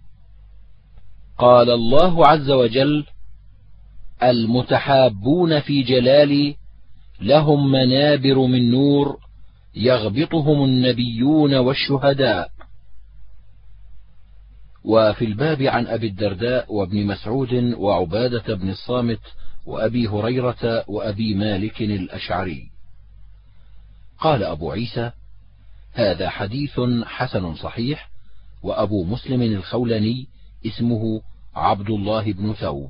قال الله عز وجل: المتحابون في جلالي لهم منابر من نور يغبطهم النبيون والشهداء. وفي الباب عن أبي الدرداء وابن مسعود وعبادة بن الصامت وأبي هريرة وأبي مالك الأشعري. قال أبو عيسى: هذا حديث حسن صحيح. وأبو مسلم الخولاني اسمه عبد الله بن ثوب.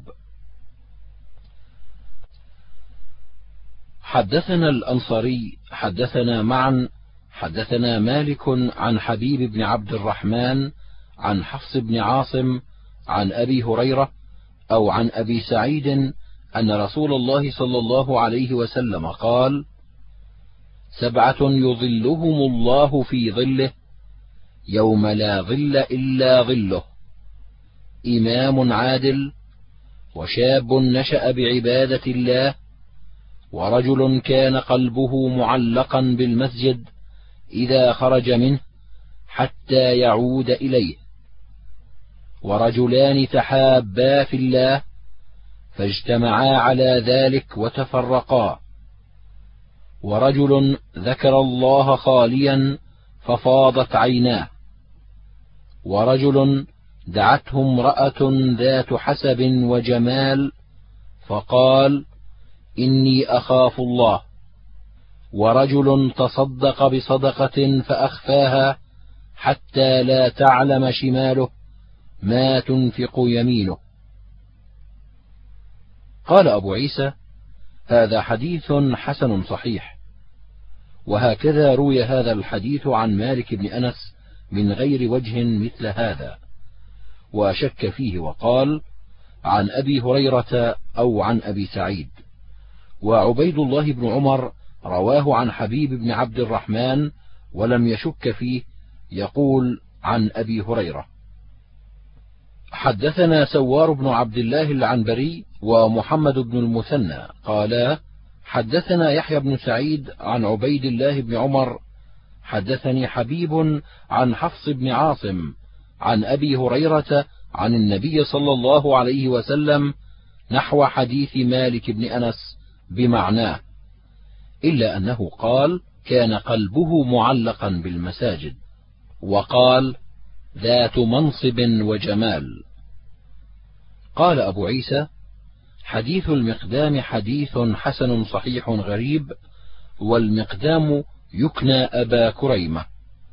حدثنا الأنصاري حدثنا معا حدثنا مالك عن حبيب بن عبد الرحمن عن حفص بن عاصم عن أبي هريرة أو عن أبي سعيد أن رسول الله صلى الله عليه وسلم قال: سبعة يظلهم الله في ظله يوم لا ظل إلا ظله: إمام عادل، وشاب نشأ بعبادة الله، ورجل كان قلبه معلقا بالمسجد إذا خرج منه حتى يعود إليه، ورجلان تحابا في الله فاجتمعا على ذلك وتفرقا، ورجل ذكر الله خاليا ففاضت عيناه، ورجل دعته امرأة ذات حسب وجمال فقال: إني أخاف الله، ورجل تصدق بصدقة فأخفاها حتى لا تعلم شماله ما تنفق يمينه. قال أبو عيسى: هذا حديث حسن صحيح. وهكذا روي هذا الحديث عن مالك بن أنس من غير وجه مثل هذا، وشك فيه وقال: عن أبي هريرة أو عن أبي سعيد. وعبيد الله بن عمر رواه عن حبيب بن عبد الرحمن ولم يشك فيه، يقول: عن أبي هريرة. حدثنا سوار بن عبد الله العنبري ومحمد بن المثنى قالا: حدثنا يحيى بن سعيد عن عبيد الله بن عمر حدثني حبيب عن حفص بن عاصم عن أبي هريرة عن النبي صلى الله عليه وسلم نحو حديث مالك بن أنس بمعناه، إلا أنه قال: كان قلبه معلقا بالمساجد، وقال: ذات منصب وجمال. قال أبو عيسى: حديث المقدام حديث حسن صحيح غريب، والمقدام يكنى أبا كريمة.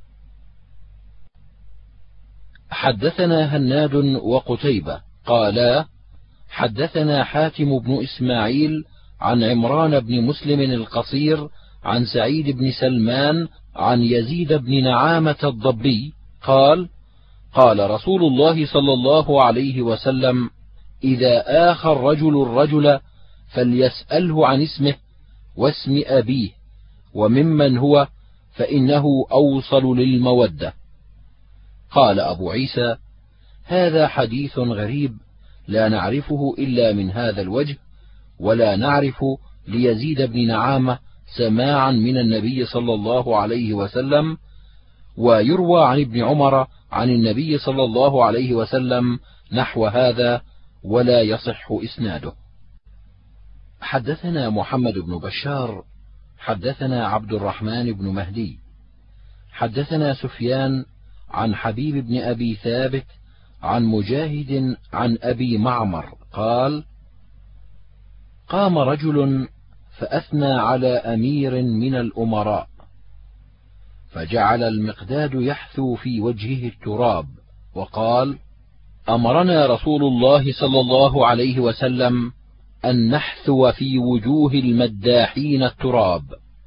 حدثنا هناد وقتيبة قالا: حدثنا حاتم بن إسماعيل عن عمران بن مسلم القصير عن سعيد بن سلمان عن يزيد بن نعامة الضبي قال: قال رسول الله صلى الله عليه وسلم: إذا آخى الرجل الرجل فليسأله عن اسمه واسم أبيه وممن هو، فإنه أوصل للمودة. قال أبو عيسى: هذا حديث غريب لا نعرفه إلا من هذا الوجه، ولا نعرف ليزيد بن نعامة سماعا من النبي صلى الله عليه وسلم، ويروى عن ابن عمر عن النبي صلى الله عليه وسلم نحو هذا، ولا يصح إسناده. حدثنا محمد بن بشار حدثنا عبد الرحمن بن مهدي حدثنا سفيان عن حبيب بن أبي ثابت عن مجاهد عن أبي معمر قال: قام رجل فأثنى على أمير من الأمراء، فجعل المقداد يحثو في وجهه التراب، وقال: أمرنا رسول الله صلى الله عليه وسلم أن نحثو في وجوه المداحين التراب.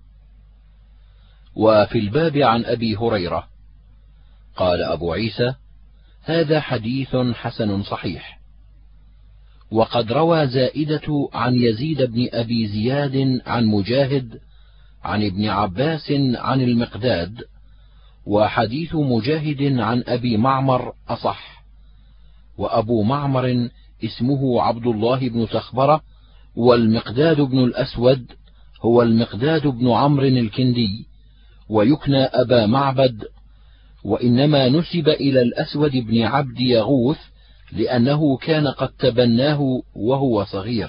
وفي الباب عن أبي هريرة. قال أبو عيسى: هذا حديث حسن صحيح. وقد روى زائدة عن يزيد بن أبي زياد عن مجاهد عن ابن عباس عن المقداد، وحديث مجاهد عن أبي معمر أصح. وأبو معمر اسمه عبد الله بن تخبرة، والمقداد بن الأسود هو المقداد بن عمرو الكندي، ويكنى أبا معبد، وإنما نسب إلى الأسود بن عبد يغوث لأنه كان قد تبناه وهو صغير.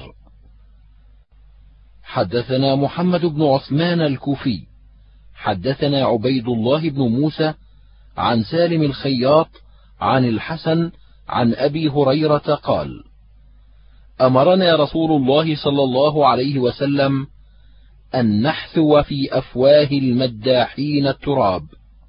حدثنا محمد بن عثمان الكوفي حدثنا عبيد الله بن موسى عن سالم الخياط عن الحسن عن أبي هريرة قال: أمرنا رسول الله صلى الله عليه وسلم أن نحثو في أفواه المداحين التراب.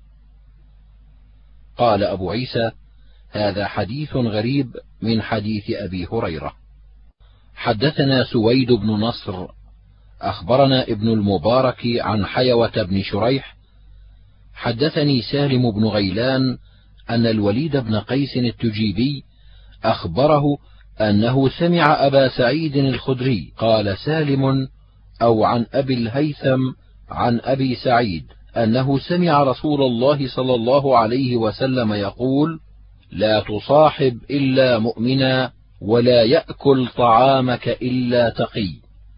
قال أبو عيسى: هذا حديث غريب من حديث أبي هريرة. حدثنا سويد بن نصر أخبرنا ابن المبارك عن حيوة بن شريح حدثني سالم بن غيلان أن الوليد بن قيس التجيبي أخبره أنه سمع أبا سعيد الخدري قال سالم أو عن أبي الهيثم عن أبي سعيد أنه سمع رسول الله صلى الله عليه وسلم يقول: لا تصاحب إلا مؤمنا ولا يأكل طعامك إلا تقي.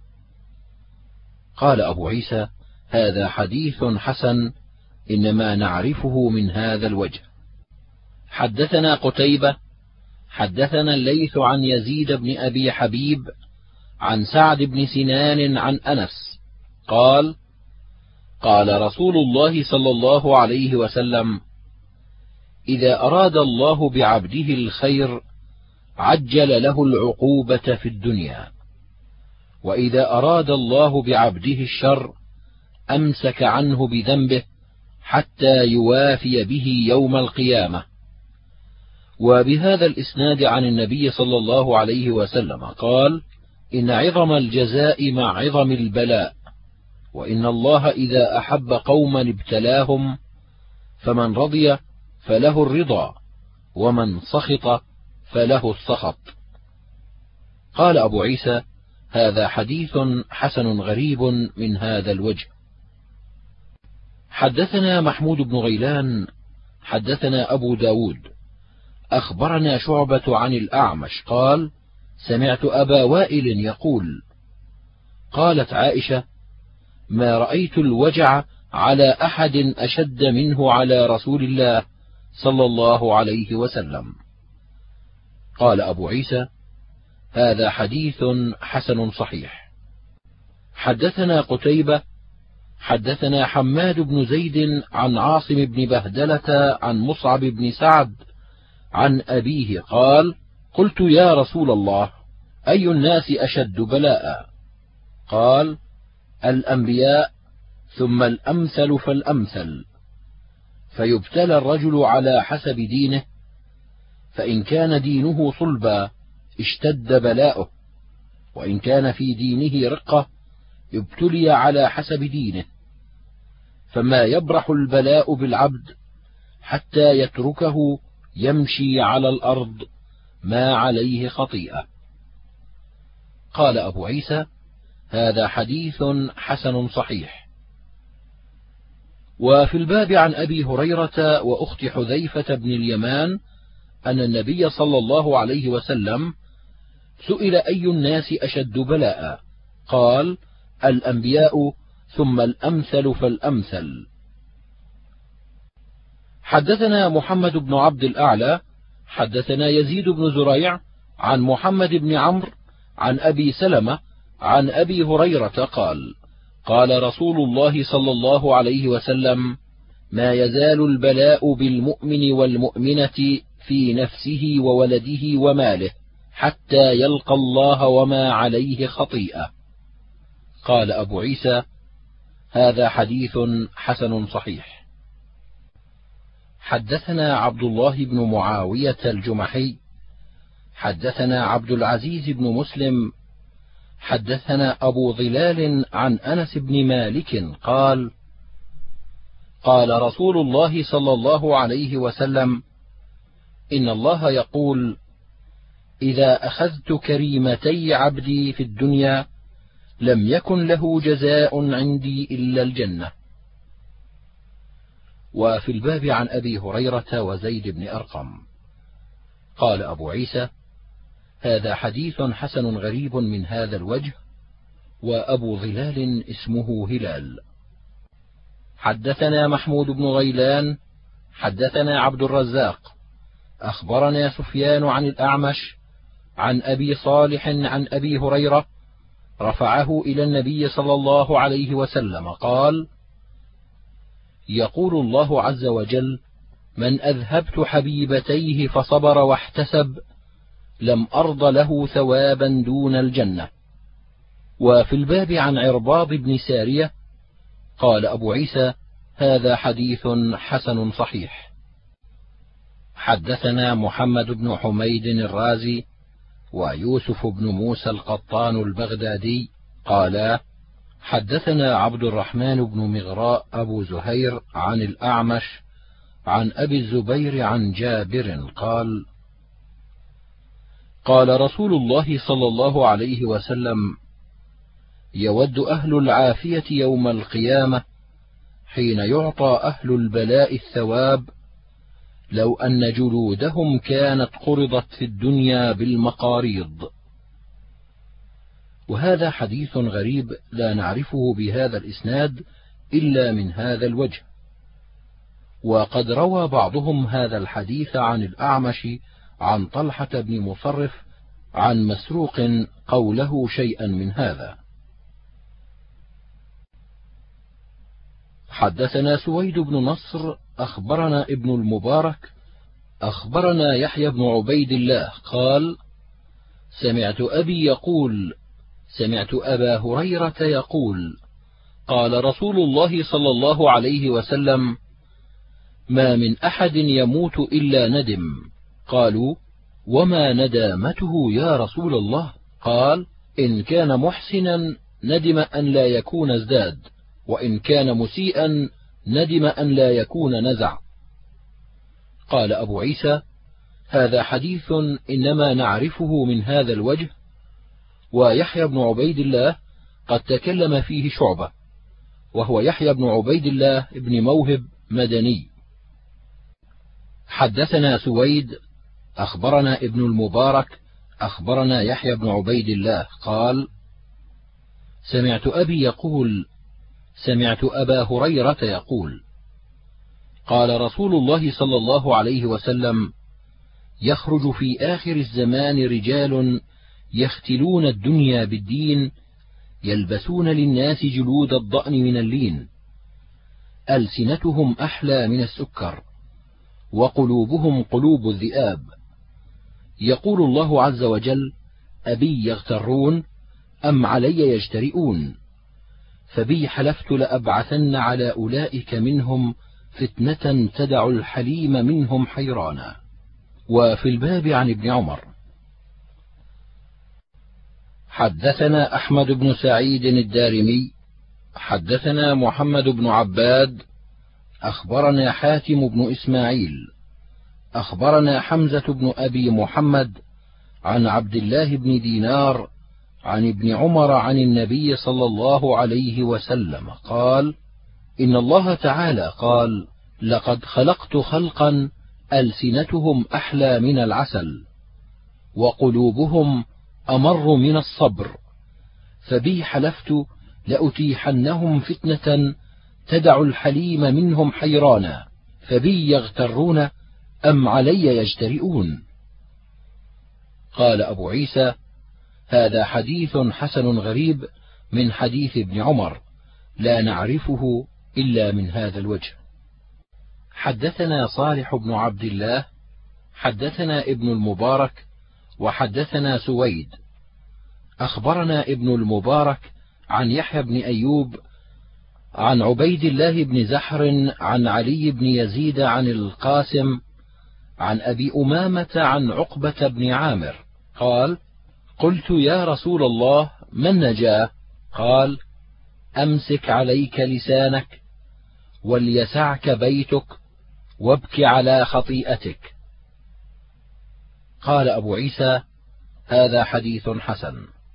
قال أبو عيسى: هذا حديث حسن، إنما نعرفه من هذا الوجه. حدثنا قتيبة حدثنا الليث عن يزيد بن أبي حبيب عن سعد بن سنان عن أنس قال: قال رسول الله صلى الله عليه وسلم: إذا أراد الله بعبده الخير عجل له العقوبة في الدنيا، وإذا أراد الله بعبده الشر أمسك عنه بذنبه حتى يوافي به يوم القيامة. وبهذا الإسناد عن النبي صلى الله عليه وسلم قال: إن عظم الجزاء مع عظم البلاء، وإن الله إذا أحب قوما ابتلاهم، فمن رضي فله الرضا، ومن سخط فله السخط. قال أبو عيسى: هذا حديث حسن غريب من هذا الوجه. حدثنا محمود بن غيلان حدثنا أبو داود أخبرنا شعبة عن الأعمش قال: سمعت أبا وائل يقول: قالت عائشة: ما رأيت الوجع على أحد أشد منه على رسول الله صلى الله عليه وسلم. قال أبو عيسى: هذا حديث حسن صحيح. حدثنا قتيبة حدثنا حماد بن زيد عن عاصم بن بهدلة عن مصعب بن سعد عن أبيه قال: قلت يا رسول الله، أي الناس أشد بلاء؟ قال: الأنبياء، ثم الأمثل فالأمثل، فيبتلى الرجل على حسب دينه، فإن كان دينه صلبا اشتد بلاؤه، وإن كان في دينه رقة ابتلي على حسب دينه، فما يبرح البلاء بالعبد حتى يتركه يمشي على الأرض ما عليه خطيئة. قال أبو عيسى: هذا حديث حسن صحيح. وفي الباب عن أبي هريرة وأخت حذيفة بن اليمان أن النبي صلى الله عليه وسلم سئل: أي الناس أشد بلاء؟ قال: الأنبياء، ثم الأمثل فالأمثل. حدثنا محمد بن عبد الأعلى حدثنا يزيد بن زريع عن محمد بن عمرو عن أبي سلمة عن أبي هريرة قال: قال رسول الله صلى الله عليه وسلم: ما يزال البلاء بالمؤمن والمؤمنة في نفسه وولده وماله حتى يلقى الله وما عليه خطيئة. قال أبو عيسى: هذا حديث حسن صحيح. حدثنا عبد الله بن معاوية الجمحي حدثنا عبد العزيز بن مسلم حدثنا أبو ظلال عن أنس بن مالك قال: قال رسول الله صلى الله عليه وسلم: إن الله يقول: إذا أخذت كريمتي عبدي في الدنيا لم يكن له جزاء عندي إلا الجنة. وفي الباب عن أبي هريرة وزيد بن أرقم. قال أبو عيسى: هذا حديث حسن غريب من هذا الوجه، وأبو ظلال اسمه هلال. حدثنا محمود بن غيلان حدثنا عبد الرزاق أخبرنا سفيان عن الأعمش عن أبي صالح عن أبي هريرة رفعه إلى النبي صلى الله عليه وسلم قال: يقول الله عز وجل: من أذهبت حبيبتيه فصبر واحتسب لم أرض له ثوابا دون الجنة. وفي الباب عن عرباض بن سارية قال أبو عيسى: هذا حديث حسن صحيح. حدثنا محمد بن حميد الرازي ويوسف بن موسى القطان البغدادي قالا: حدثنا عبد الرحمن بن مغراء أبو زهير عن الأعمش عن أبي الزبير عن جابر قال: قال رسول الله صلى الله عليه وسلم: يود أهل العافية يوم القيامة حين يعطى أهل البلاء الثواب لو أن جلودهم كانت قرضت في الدنيا بالمقاريض. وهذا حديث غريب لا نعرفه بهذا الإسناد إلا من هذا الوجه. وقد روى بعضهم هذا الحديث عن الأعمش عن طلحة بن مصرف عن مسروق قوله شيئا من هذا. حدثنا سويد بن نصر أخبرنا ابن المبارك أخبرنا يحيى بن عبيد الله قال: سمعت أبي يقول: سمعت أبا هريرة يقول: قال رسول الله صلى الله عليه وسلم: ما من أحد يموت إلا ندم. قالوا: وما ندامته يا رسول الله؟ قال: إن كان محسنا ندم أن لا يكون ازداد، وإن كان مسيئا ندم أن لا يكون نزع. قال أبو عيسى: هذا حديث إنما نعرفه من هذا الوجه، ويحيى بن عبيد الله قد تكلم فيه شعبة، وهو يحيى بن عبيد الله بن موهب مدني. حدثنا سويد أخبرنا ابن المبارك أخبرنا يحيى بن عبيد الله قال: سمعت أبي يقول: سمعت أبا هريرة يقول: قال رسول الله صلى الله عليه وسلم: يخرج في آخر الزمان رجال يختلون الدنيا بالدين، يلبسون للناس جلود الضأن من اللين، ألسنتهم أحلى من السكر، وقلوبهم قلوب الذئاب. يقول الله عز وجل: أبي يغترون أم علي يجترئون؟ فبي حلفت لأبعثن على أولئك منهم فتنة تدع الحليم منهم حيرانا. وفي الباب عن ابن عمر. حدثنا أحمد بن سعيد الدارمي حدثنا محمد بن عباد أخبرنا حاتم بن إسماعيل أخبرنا حمزة بن أبي محمد عن عبد الله بن دينار عن ابن عمر عن النبي صلى الله عليه وسلم قال: إن الله تعالى قال: لقد خلقت خلقا ألسنتهم أحلى من العسل، وقلوبهم أمر من الصبر، فبي حلفت لأتيحنهم فتنة تدع الحليم منهم حيرانا، فبي يغترون أم علي يجترئون؟ قال أبو عيسى: هذا حديث حسن غريب من حديث ابن عمر، لا نعرفه إلا من هذا الوجه. حدثنا صالح بن عبد الله حدثنا ابن المبارك وحدثنا سويد أخبرنا ابن المبارك عن يحيى بن أيوب عن عبيد الله بن زحر عن علي بن يزيد عن القاسم عن أبي أمامة عن عقبة بن عامر قال: قلت يا رسول الله ما النجاة؟ قال: أمسك عليك لسانك، وليسعك بيتك، وابك على خطيئتك. قال أبو عيسى: هذا حديث حسن.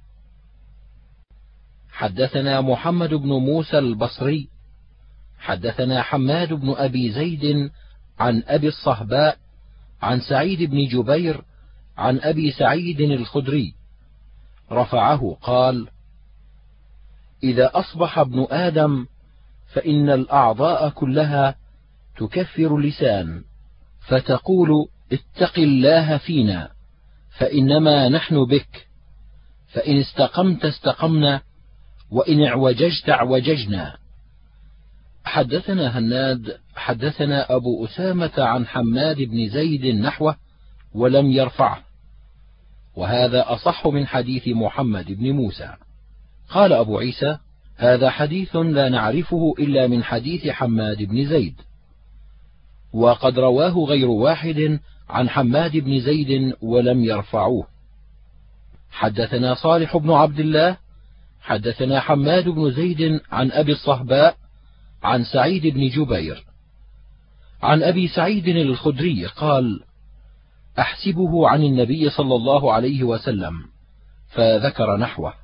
حدثنا محمد بن موسى البصري حدثنا حماد بن أبي زيد عن أبي الصهباء عن سعيد بن جبير عن أبي سعيد الخدري رفعه قال: إذا أصبح ابن آدم فإن الأعضاء كلها تكفر اللسان، فتقول: اتق الله فينا، فإنما نحن بك، فإن استقمت استقمنا، وإن اعوججت اعوججنا. حدثنا هناد حدثنا أبو أسامة عن حماد بن زيد نحوه ولم يرفعه، وهذا أصح من حديث محمد بن موسى. قال أبو عيسى: هذا حديث لا نعرفه إلا من حديث حماد بن زيد، وقد رواه غير واحد عن حماد بن زيد ولم يرفعوه. حدثنا صالح بن عبد الله حدثنا حماد بن زيد عن أبي الصهباء عن سعيد بن جبير عن أبي سعيد الخدري قال: أحسبه عن النبي صلى الله عليه وسلم، فذكر نحوه.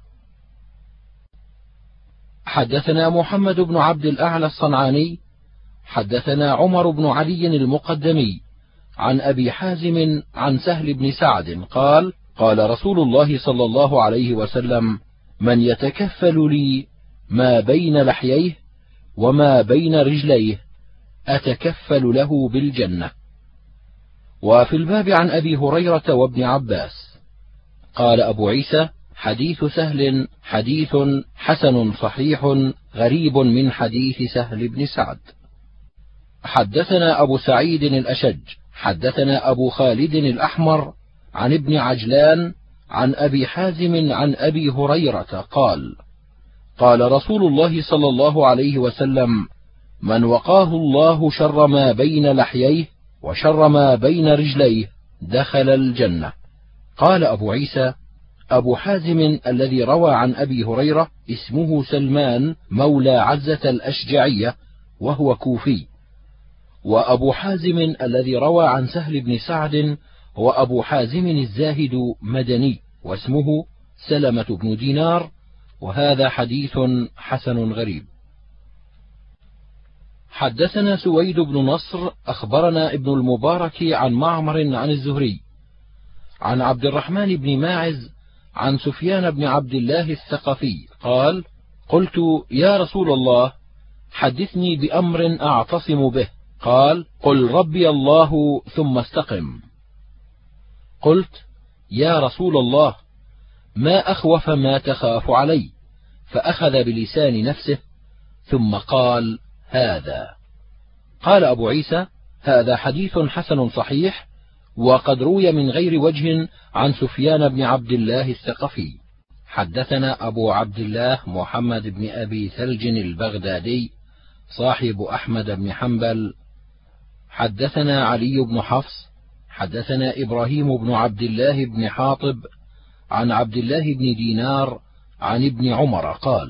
حدثنا محمد بن عبد الأعلى الصنعاني حدثنا عمر بن علي المقدمي عن أبي حازم عن سهل بن سعد قال: قال رسول الله صلى الله عليه وسلم: من يتكفل لي ما بين لحييه وما بين رجليه أتكفل له بالجنة. وفي الباب عن أبي هريرة وابن عباس. قال أبو عيسى: حديث سهل حديث حسن صحيح غريب من حديث سهل بن سعد. حدثنا أبو سعيد الأشج حدثنا أبو خالد الأحمر عن ابن عجلان عن أبي حازم عن أبي هريرة قال: قال رسول الله صلى الله عليه وسلم: من وقاه الله شر ما بين لحييه وشر ما بين رجليه دخل الجنة. قال أبو عيسى: أبو حازم الذي روى عن أبي هريرة اسمه سلمان مولى عزة الأشجعية وهو كوفي، وأبو حازم الذي روى عن سهل بن سعد هو أبو حازم الزاهد مدني واسمه سلمة بن دينار، وهذا حديث حسن غريب. حدثنا سويد بن نصر أخبرنا ابن المبارك عن معمر عن الزهري عن عبد الرحمن بن ماعز عن سفيان بن عبد الله الثقفي قال: قلت: يا رسول الله، حدثني بأمر أعتصم به. قال: قل ربي الله ثم استقم. قلت: يا رسول الله، ما أخوف ما تخاف علي؟ فأخذ بلسان نفسه ثم قال: هذا. قال أبو عيسى: هذا حديث حسن صحيح، وقد روي من غير وجه عن سفيان بن عبد الله الثقفي. حدثنا أبو عبد الله محمد بن أبي ثلج البغدادي صاحب أحمد بن حنبل. حدثنا علي بن حفص حدثنا إبراهيم بن عبد الله بن حاطب عن عبد الله بن دينار عن ابن عمر قال: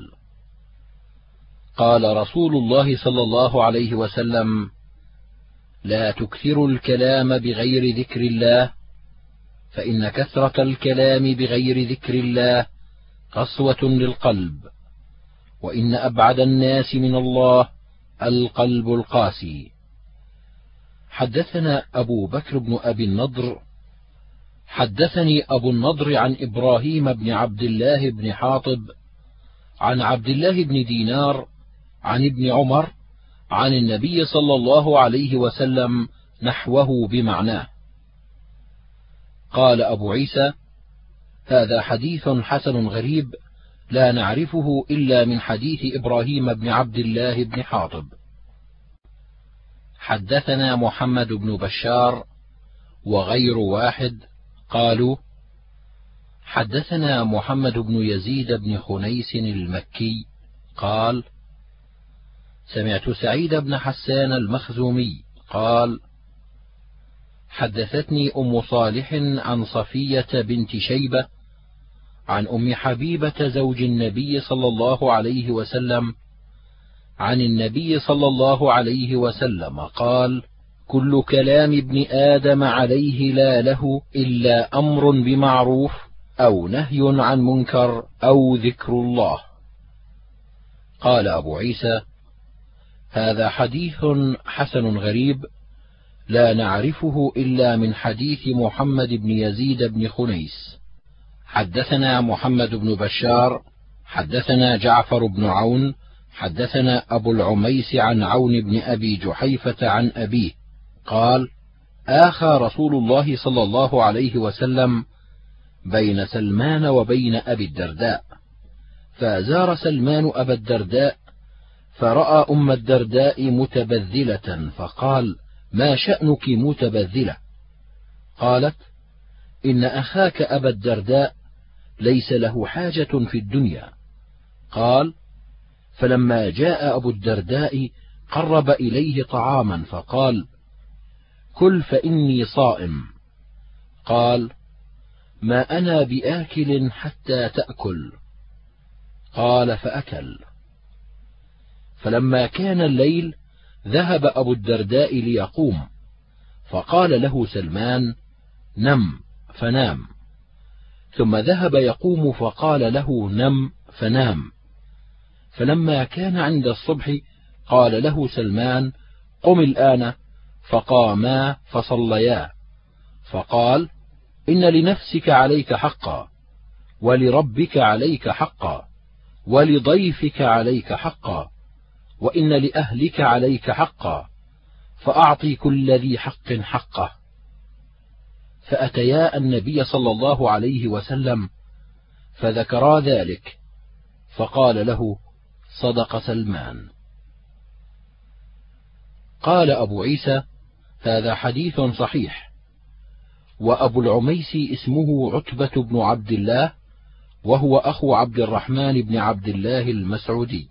قال رسول الله صلى الله عليه وسلم: لا تكثروا الكلام بغير ذكر الله، فإن كثرة الكلام بغير ذكر الله قسوة للقلب، وإن أبعد الناس من الله القلب القاسي. حدثنا أبو بكر بن أبي النضر حدثني أبو النضر عن إبراهيم بن عبد الله بن حاطب عن عبد الله بن دينار عن ابن عمر عن النبي صلى الله عليه وسلم نحوه بمعناه. قال أبو عيسى: هذا حديث حسن غريب لا نعرفه إلا من حديث إبراهيم بن عبد الله بن حاطب. حدثنا محمد بن بشار وغير واحد قالوا: حدثنا محمد بن يزيد بن خنيس المكي قال: سمعت سعيد بن حسان المخزومي قال: حدثتني أم صالح عن صفية بنت شيبة عن أم حبيبة زوج النبي صلى الله عليه وسلم عن النبي صلى الله عليه وسلم قال: كل كلام ابن آدم عليه لا له إلا أمر بمعروف أو نهي عن منكر أو ذكر الله. قال أبو عيسى: هذا حديث حسن غريب لا نعرفه إلا من حديث محمد بن يزيد بن خنيس. حدثنا محمد بن بشار حدثنا جعفر بن عون حدثنا أبو العميس عن عون بن أبي جحيفة عن أبيه قال: آخى رسول الله صلى الله عليه وسلم بين سلمان وبين أبي الدرداء، فزار سلمان أبا الدرداء فرأى أم الدرداء متبذلة فقال: ما شأنك متبذلة؟ قالت: إن أخاك أبا الدرداء ليس له حاجة في الدنيا. قال: فلما جاء أبو الدرداء قرب إليه طعاما فقال: كل فإني صائم. قال: ما أنا بآكل حتى تأكل. قال: فأكل. فلما كان الليل ذهب أبو الدرداء ليقوم، فقال له سلمان: نم، فنام. ثم ذهب يقوم فقال له: نم، فنام. فلما كان عند الصبح قال له سلمان: قم الآن. فقاما فصليا. فقال: إن لنفسك عليك حقا، ولربك عليك حقا، ولضيفك عليك حقا، وإن لأهلك عليك حقا، فأعطي كل ذي حق حقه. فأتيا النبي صلى الله عليه وسلم فذكرا ذلك، فقال له: صدق سلمان. قال أبو عيسى: هذا حديث صحيح. وأبو العميسي اسمه عتبة بن عبد الله، وهو أخو عبد الرحمن بن عبد الله المسعودي.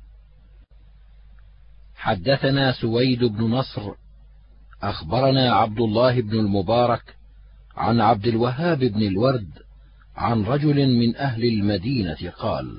حدثنا سويد بن نصر أخبرنا عبد الله بن المبارك عن عبد الوهاب بن الورد عن رجل من أهل المدينة قال: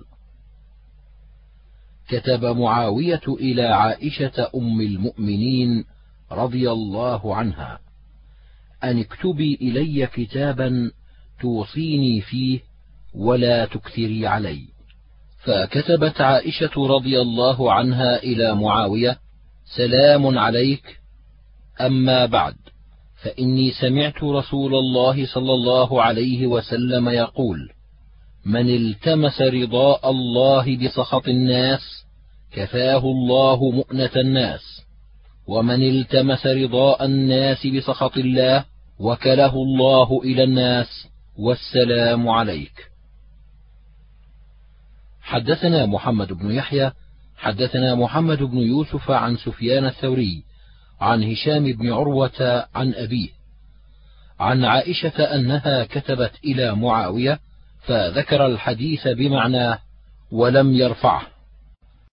كتب معاوية إلى عائشة أم المؤمنين رضي الله عنها أن اكتبي إلي كتابا توصيني فيه ولا تكثري علي. فكتبت عائشة رضي الله عنها إلى معاوية: سلام عليك، أما بعد، فإني سمعت رسول الله صلى الله عليه وسلم يقول: من التمس رضاء الله بسخط الناس كفاه الله مؤنة الناس، ومن التمس رضاء الناس بسخط الله وكله الله إلى الناس، والسلام عليك. حدثنا محمد بن يحيى حدثنا محمد بن يوسف عن سفيان الثوري عن هشام بن عروة عن أبيه عن عائشة أنها كتبت إلى معاوية، فذكر الحديث بمعناه ولم يرفعه.